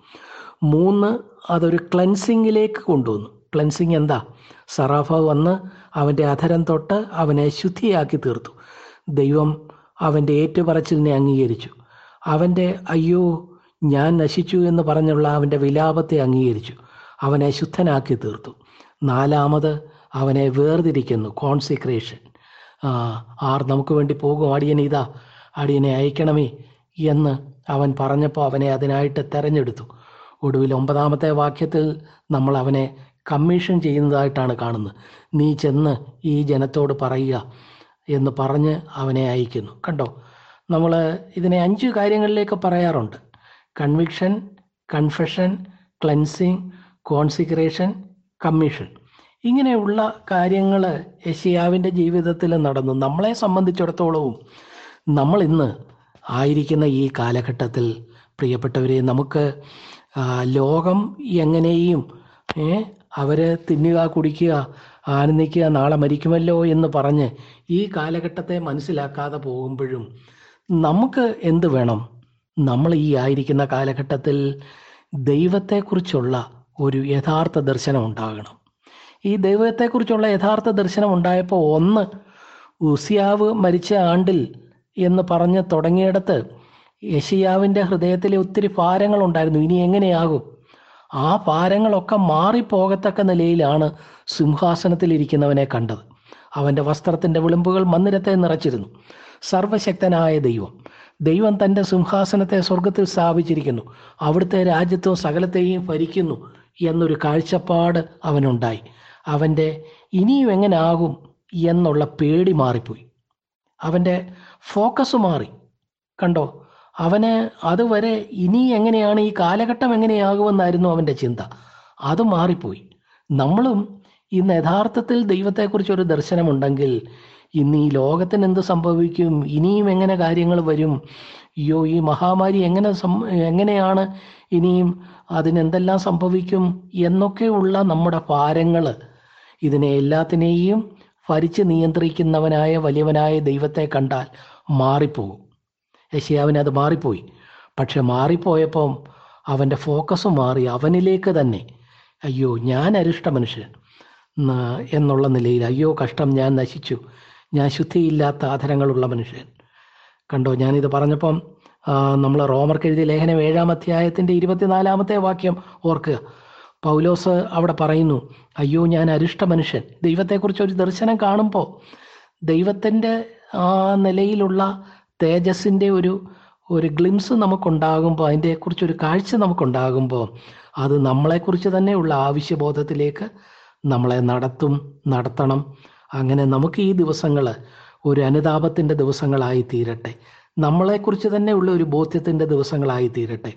3, അതൊരു ക്ലെൻസിങ്ങിലേക്ക് കൊണ്ടുവന്നു. ക്ലെൻസിങ് എന്താ? സറാഫ വന്ന് അവൻ്റെ അധരം തൊട്ട് അവനെ ശുദ്ധിയാക്കി തീർത്തു. ദൈവം അവൻ്റെ ഏറ്റുപറച്ചിലിനെ അംഗീകരിച്ചു. അവൻ്റെ അയ്യോ ഞാൻ നശിച്ചു എന്ന് പറഞ്ഞുള്ള അവൻ്റെ വിലാപത്തെ അംഗീകരിച്ചു. അവനെ ശുദ്ധനാക്കി തീർത്തു. 4, അവനെ വേർതിരിക്കുന്നു, കോൺസിക്രേഷൻ. നമുക്ക് വേണ്ടി പോകും, അടിയനെ അയക്കണമേ എന്ന് അവൻ പറഞ്ഞപ്പോൾ അവനെ അതിനായിട്ട് തെരഞ്ഞെടുത്തു. ഒടുവിൽ 9-ാമത്തെ വാക്യത്തിൽ നമ്മൾ അവനെ കമ്മീഷൻ ചെയ്യുന്നതായിട്ടാണ് കാണുന്നത്. നീ ചെന്ന് ഈ ജനത്തോട് പറയുക എന്ന് പറഞ്ഞ് അവനെ അയക്കുന്നു. കണ്ടോ, നമ്മൾ ഇതിനെ 5 കാര്യങ്ങളിലേക്ക് പറയാറുണ്ട്: conviction, confession, cleansing, consecration, commission. ഇങ്ങനെയുള്ള കാര്യങ്ങൾ യെശയ്യാവിൻ്റെ ജീവിതത്തിൽ നടന്നു. നമ്മളെ സംബന്ധിച്ചിടത്തോളവും നമ്മൾ ഇന്ന് ആയിരിക്കുന്ന ഈ കാലഘട്ടത്തിൽ പ്രിയപ്പെട്ടവരെ, നമുക്ക് ലോകം എങ്ങനെയും അവർ തിന്നുക, കുടിക്കുക, ആനന്ദിക്കുക, നാളെ മരിക്കുമല്ലോ എന്ന് പറഞ്ഞ് ഈ കാലഘട്ടത്തെ മനസ്സിലാക്കാതെ പോകുമ്പോഴും നമുക്ക് എന്ത് വേണം? നമ്മൾ ഈ ആയിരിക്കുന്ന കാലഘട്ടത്തിൽ ദൈവത്തെക്കുറിച്ചുള്ള ഒരു യഥാർത്ഥ ദർശനം ഉണ്ടാകണം. ഈ ദൈവത്തെക്കുറിച്ചുള്ള യഥാർത്ഥ ദർശനം ഉണ്ടായപ്പോൾ 1 ഉസിയാവ് മരിച്ച ആണ്ടിൽ എന്ന് പറഞ്ഞ് തുടങ്ങിയിടത്ത് യെശയ്യാവിൻ്റെ ഹൃദയത്തിലെ ഒത്തിരി ഭാരങ്ങളുണ്ടായിരുന്നു. ഇനി എങ്ങനെയാകും? ആ ഭാരങ്ങളൊക്കെ മാറിപ്പോകത്തക്ക നിലയിലാണ് സിംഹാസനത്തിലിരിക്കുന്നവനെ കണ്ടത്. അവൻ്റെ വസ്ത്രത്തിൻ്റെ വിളിമ്പുകൾ മന്ദിരത്തെ നിറച്ചിരുന്നു. സർവശക്തനായ ദൈവം തൻ്റെ സിംഹാസനത്തെ സ്വർഗത്തിൽ സ്ഥാപിച്ചിരിക്കുന്നു, അവിടുത്തെ രാജ്യത്വം സകലത്തെയും ഭരിക്കുന്നു എന്നൊരു കാഴ്ചപ്പാട് അവനുണ്ടായി. അവൻ്റെ ഇനിയും എങ്ങനെ ആകും എന്നുള്ള പേടി മാറിപ്പോയി. അവൻ്റെ ഫോക്കസ് മാറി. കണ്ടോ, അവന് അതുവരെ ഇനി എങ്ങനെയാണ് ഈ കാലഘട്ടം എങ്ങനെയാകുമെന്നായിരുന്നു അവൻ്റെ ചിന്ത. അത് മാറിപ്പോയി. നമ്മളും ഇന്ന് യഥാർത്ഥത്തിൽ ദൈവത്തെക്കുറിച്ച് ഒരു ദർശനമുണ്ടെങ്കിൽ ഇന്ന് ഈ ലോകത്തിന് എന്ത് സംഭവിക്കും, ഇനിയും എങ്ങനെ കാര്യങ്ങൾ വരും, അയ്യോ ഈ മഹാമാരി എങ്ങനെയാണ് ഇനിയും അതിനെന്തെല്ലാം സംഭവിക്കും എന്നൊക്കെയുള്ള നമ്മുടെ ഭാരങ്ങൾ ഇതിനെ എല്ലാത്തിനെയും ഭരിച്ച് നിയന്ത്രിക്കുന്നവനായ വലിയവനായ ദൈവത്തെ കണ്ടാൽ മാറിപ്പോകും. യെശയ്യാവിന് അത് മാറിപ്പോയി. പക്ഷെ മാറിപ്പോയപ്പം അവൻ്റെ ഫോക്കസ് മാറി അവനിലേക്ക് തന്നെ. അയ്യോ ഞാൻ അരിഷ്ട മനുഷ്യൻ എന്നുള്ള നിലയിൽ, അയ്യോ കഷ്ടം ഞാൻ നശിച്ചു, ഞാൻ ശുദ്ധിയില്ലാത്ത ആധരങ്ങളുള്ള മനുഷ്യൻ. കണ്ടോ, ഞാനിത് പറഞ്ഞപ്പം നമ്മൾ റോമർക്ക് എഴുതിയ ലേഖനം 7-ാം അധ്യായത്തിൻ്റെ 24-ാമത്തെ വാക്യം ഓർക്കുക. പൗലോസ് അവിടെ പറയുന്നു, അയ്യോ ഞാൻ അരിഷ്ട മനുഷ്യൻ. ദൈവത്തെക്കുറിച്ച് ഒരു ദർശനം കാണുമ്പോൾ, ദൈവത്തിൻ്റെ ആ നിലയിലുള്ള തേജസ്സിൻ്റെ ഒരു ഗ്ലിംസ് നമുക്കുണ്ടാകുമ്പോൾ, അതിൻ്റെക്കുറിച്ചൊരു കാഴ്ച നമുക്കുണ്ടാകുമ്പോൾ, അത് നമ്മളെക്കുറിച്ച് തന്നെയുള്ള ആവശ്യബോധത്തിലേക്ക് നമ്മളെ നടത്തണം. അങ്ങനെ നമുക്ക് ഈ ദിവസങ്ങൾ ഒരു അനുതാപത്തിൻ്റെ ദിവസങ്ങളായി തീരട്ടെ. നമ്മളെക്കുറിച്ച് തന്നെയുള്ള ഒരു ബോധ്യത്തിൻ്റെ ദിവസങ്ങളായി തീരട്ടെ.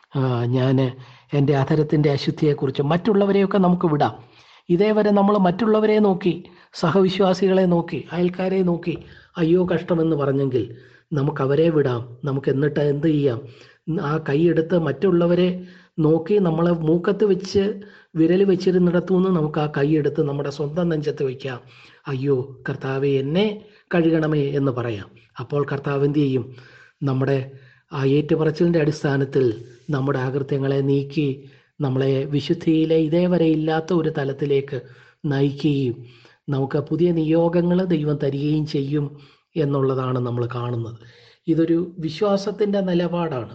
ഞാൻ എൻ്റെ അധരത്തിൻ്റെ അശുദ്ധിയെക്കുറിച്ച് മറ്റുള്ളവരെയൊക്കെ നമുക്ക് വിടാം. ഇതേവരെ നമ്മൾ മറ്റുള്ളവരെ നോക്കി, സഹവിശ്വാസികളെ നോക്കി, അയൽക്കാരെ നോക്കി അയ്യോ കഷ്ടമെന്ന് പറഞ്ഞെങ്കിൽ നമുക്കവരെ വിടാം. നമുക്ക് എന്നിട്ട് എന്ത് ചെയ്യാം? ആ കൈയെടുത്ത് മറ്റുള്ളവരെ നോക്കി നമ്മളെ മൂക്കത്ത് വെച്ച് വിരൽ വെച്ചിരുന്നിടത്തുനിന്ന് നമുക്ക് ആ കൈയെടുത്ത് നമ്മുടെ സ്വന്തം നെഞ്ചത്ത് വയ്ക്കാം. അയ്യോ കർത്താവെ എന്നെ കഴുകണമേ എന്ന് പറയാം. അപ്പോൾ കർത്താവ് എന്ത് ചെയ്യും? നമ്മുടെ ആ ഏറ്റുപറച്ചിലിൻ്റെ അടിസ്ഥാനത്തിൽ നമ്മുടെ അകൃത്യങ്ങളെ നീക്കി നമ്മളെ വിശുദ്ധിയിലെ ഇതേവരെ ഇല്ലാത്ത ഒരു തലത്തിലേക്ക് നയിക്കുകയും നമുക്ക് പുതിയ നിയോഗങ്ങൾ ദൈവം തരികയും ചെയ്യും എന്നുള്ളതാണ് നമ്മൾ കാണുന്നത്. ഇതൊരു വിശ്വാസത്തിൻ്റെ നിലപാടാണ്.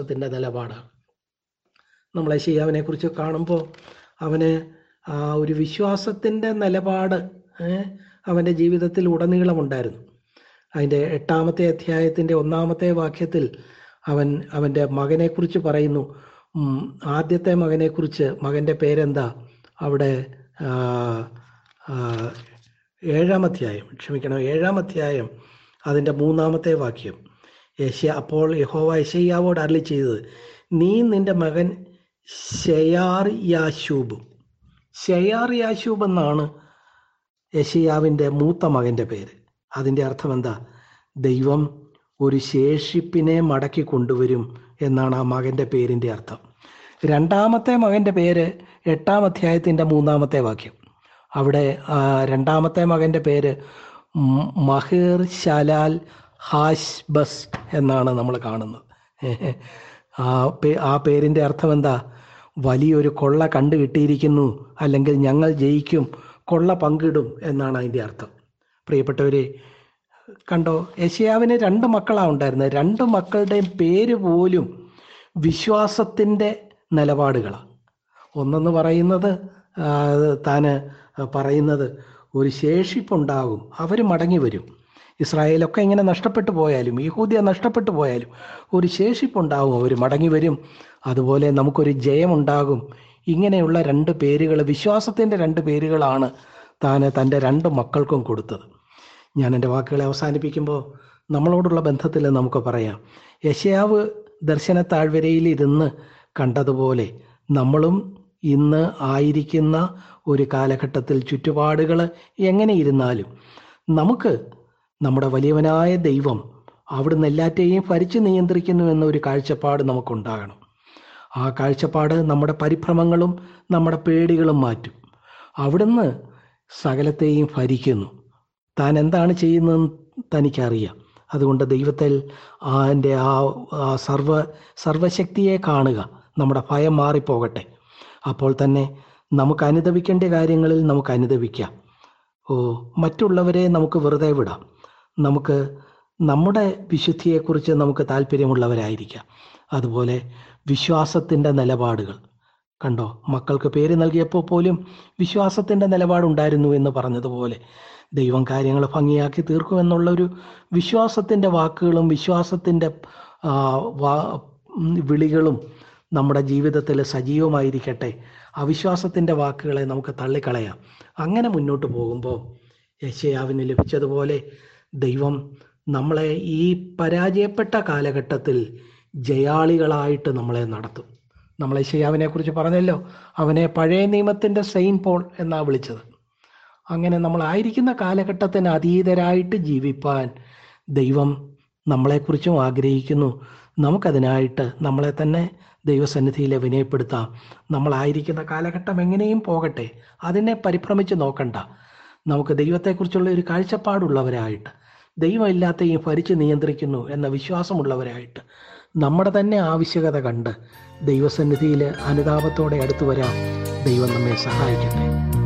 നമ്മൾ യെശയ്യാവിനെ കുറിച്ച് കാണുമ്പോൾ അവന് ആ ഒരു വിശ്വാസത്തിൻ്റെ നിലപാട് അവൻ്റെ ജീവിതത്തിൽ ഉടനീളമുണ്ടായിരുന്നു. അതിൻ്റെ 8-ാമത്തെ അധ്യായത്തിൻ്റെ 1-ാമത്തെ വാക്യത്തിൽ അവൻ്റെ മകനെക്കുറിച്ച് പറയുന്നു. ആദ്യത്തെ മകനെക്കുറിച്ച്, മകൻ്റെ പേരെന്താ? അവിടെ 7-ാം അധ്യായം അതിൻ്റെ 3-ാമത്തെ വാക്യം. അപ്പോൾ യഹോവ യെശയ്യാവോട് അരുളി ചെയ്തത്, നീ നിന്റെ മകൻ ശെയാർ യാശൂബ് എന്നാണ് യെശയ്യാവിൻ്റെ മൂത്ത മകൻ്റെ പേര്. അതിൻ്റെ അർത്ഥം എന്താ? ദൈവം ഒരു ശേഷിപ്പിനെ മടക്കി കൊണ്ടുവരും എന്നാണ് ആ മകൻ്റെ പേരിൻ്റെ അർത്ഥം. 2-ാമത്തെ മകൻ്റെ പേര് 8-ാം അധ്യായത്തിൻ്റെ 3-ാമത്തെ വാക്യം. അവിടെ 2-ാമത്തെ മകൻ്റെ പേര് മഹീർ ശലാൽ ഹാശ്ബസ് എന്നാണ് നമ്മൾ കാണുന്നത്. ആ പേരിൻ്റെ അർത്ഥം എന്താ? വലിയൊരു കൊള്ള കണ്ടു കിട്ടിയിരിക്കുന്നു, അല്ലെങ്കിൽ ഞങ്ങൾ ജയിക്കും, കൊള്ള പങ്കിടും എന്നാണ് അതിൻ്റെ അർത്ഥം. പ്രിയപ്പെട്ടവരെ, കണ്ടോ, യെശയ്യാവിന് 2 മക്കളാണ് ഉണ്ടായിരുന്നത്. 2 മക്കളുടെയും പേര് പോലും വിശ്വാസത്തിൻ്റെ നിലപാടുകളാണ്. ഒന്നെന്ന് പറയുന്നത് പറയുന്നത് ഒരു ശേഷിപ്പുണ്ടാകും, അവർ മടങ്ങി വരും. ഇസ്രായേലൊക്കെ ഇങ്ങനെ നഷ്ടപ്പെട്ടു പോയാലും, യഹൂദ്യ നഷ്ടപ്പെട്ടു പോയാലും ഒരു ശേഷിപ്പുണ്ടാകും, അവർ മടങ്ങി വരും. അതുപോലെ നമുക്കൊരു ജയമുണ്ടാകും. ഇങ്ങനെയുള്ള 2 പേരുകൾ, വിശ്വാസത്തിൻ്റെ 2 പേരുകളാണ് തൻ്റെ 2 മക്കൾക്കും കൊടുത്തത്. ഞാൻ എൻ്റെ വാക്കുകളെ അവസാനിപ്പിക്കുമ്പോൾ നമ്മളോടുള്ള ബന്ധത്തിൽ നമുക്ക് പറയാം, യെശയ്യാവ് ദർശന താഴ്വരയിൽ ഇരുന്ന് കണ്ടതുപോലെ നമ്മളും ഇന്ന് ആയിരിക്കുന്ന ഒരു കാലഘട്ടത്തിൽ ചുറ്റുപാടുകൾ എങ്ങനെ ഇരുന്നാലും നമുക്ക് നമ്മുടെ വലിയവനായ ദൈവം അവിടുന്ന് എല്ലാറ്റെയും ഭരിച്ചു നിയന്ത്രിക്കുന്നു എന്നൊരു കാഴ്ചപ്പാട് നമുക്കുണ്ടാകണം. ആ കാഴ്ചപ്പാട് നമ്മുടെ പരിഭ്രമങ്ങളും നമ്മുടെ പേടികളും മാറ്റും. അവിടുന്ന് സകലത്തെയും ഭരിക്കുന്നു. താൻ എന്താണ് ചെയ്യുന്നതെന്ന് തനിക്കറിയാം. അതുകൊണ്ട് ദൈവത്തിൽ അതിൻ്റെ ആ സർവശക്തിയെ കാണുക. നമ്മുടെ ഭയം മാറിപ്പോകട്ടെ. അപ്പോൾ തന്നെ നമുക്ക് അനുദപിക്കേണ്ട കാര്യങ്ങളിൽ നമുക്ക് അനുദപിക്കാം. മറ്റുള്ളവരെ നമുക്ക് വെറുതെ വിടാം. നമുക്ക് നമ്മുടെ വിശുദ്ധിയെക്കുറിച്ച് നമുക്ക് താല്പര്യമുള്ളവരായിരിക്കാം. അതുപോലെ വിശ്വാസത്തിൻ്റെ നിലപാടുകൾ കണ്ടോ, മക്കൾക്ക് പേര് നൽകിയപ്പോൾ പോലും വിശ്വാസത്തിൻ്റെ നിലപാടുണ്ടായിരുന്നു എന്ന് പറഞ്ഞതുപോലെ ദൈവം കാര്യങ്ങൾ ഭംഗിയാക്കി തീർക്കുമെന്നുള്ളൊരു വിശ്വാസത്തിൻ്റെ വാക്കുകളും വിശ്വാസത്തിൻ്റെ വിളികളും നമ്മുടെ ജീവിതത്തിൽ സജീവമായിരിക്കട്ടെ. അവിശ്വാസത്തിൻ്റെ വാക്കുകളെ നമുക്ക് തള്ളിക്കളയാം. അങ്ങനെ മുന്നോട്ട് പോകുമ്പോൾ യെശയ്യാവിന് ലഭിച്ചതുപോലെ ദൈവം നമ്മളെ ഈ പരാജയപ്പെട്ട കാലഘട്ടത്തിൽ ജയാളികളായിട്ട് നമ്മളെ നടത്തും. നമ്മൾ യെശയ്യാവിനെ കുറിച്ച് പറഞ്ഞല്ലോ, അവനെ പഴയ നിയമത്തിൻ്റെ സെയിൻറ്റ് പോൾ എന്നാണ് വിളിച്ചത്. അങ്ങനെ നമ്മളായിരിക്കുന്ന കാലഘട്ടത്തിന് അതീതരായിട്ട് ജീവിപ്പാൻ ദൈവം നമ്മളെക്കുറിച്ചും ആഗ്രഹിക്കുന്നു. നമുക്കതിനായിട്ട് നമ്മളെ തന്നെ ദൈവസന്നിധിയിൽ വിനയപ്പെടുത്താം. നമ്മളായിരിക്കുന്ന കാലഘട്ടം എങ്ങനെയും പോകട്ടെ, അതിനെ പരിഭ്രമിച്ച് നോക്കണ്ട. നമുക്ക് ദൈവത്തെക്കുറിച്ചുള്ള ഒരു കാഴ്ചപ്പാടുള്ളവരായിട്ട്, ദൈവമില്ലാത്ത ഈ ഭരിച്ച് നിയന്ത്രിക്കുന്നു എന്ന വിശ്വാസമുള്ളവരായിട്ട് നമ്മുടെ തന്നെ ആവശ്യകത കണ്ട് ദൈവസന്നിധിയിൽ അനുതാപത്തോടെ അടുത്തു വരാം. ദൈവം നമ്മെ സഹായിക്കട്ടെ.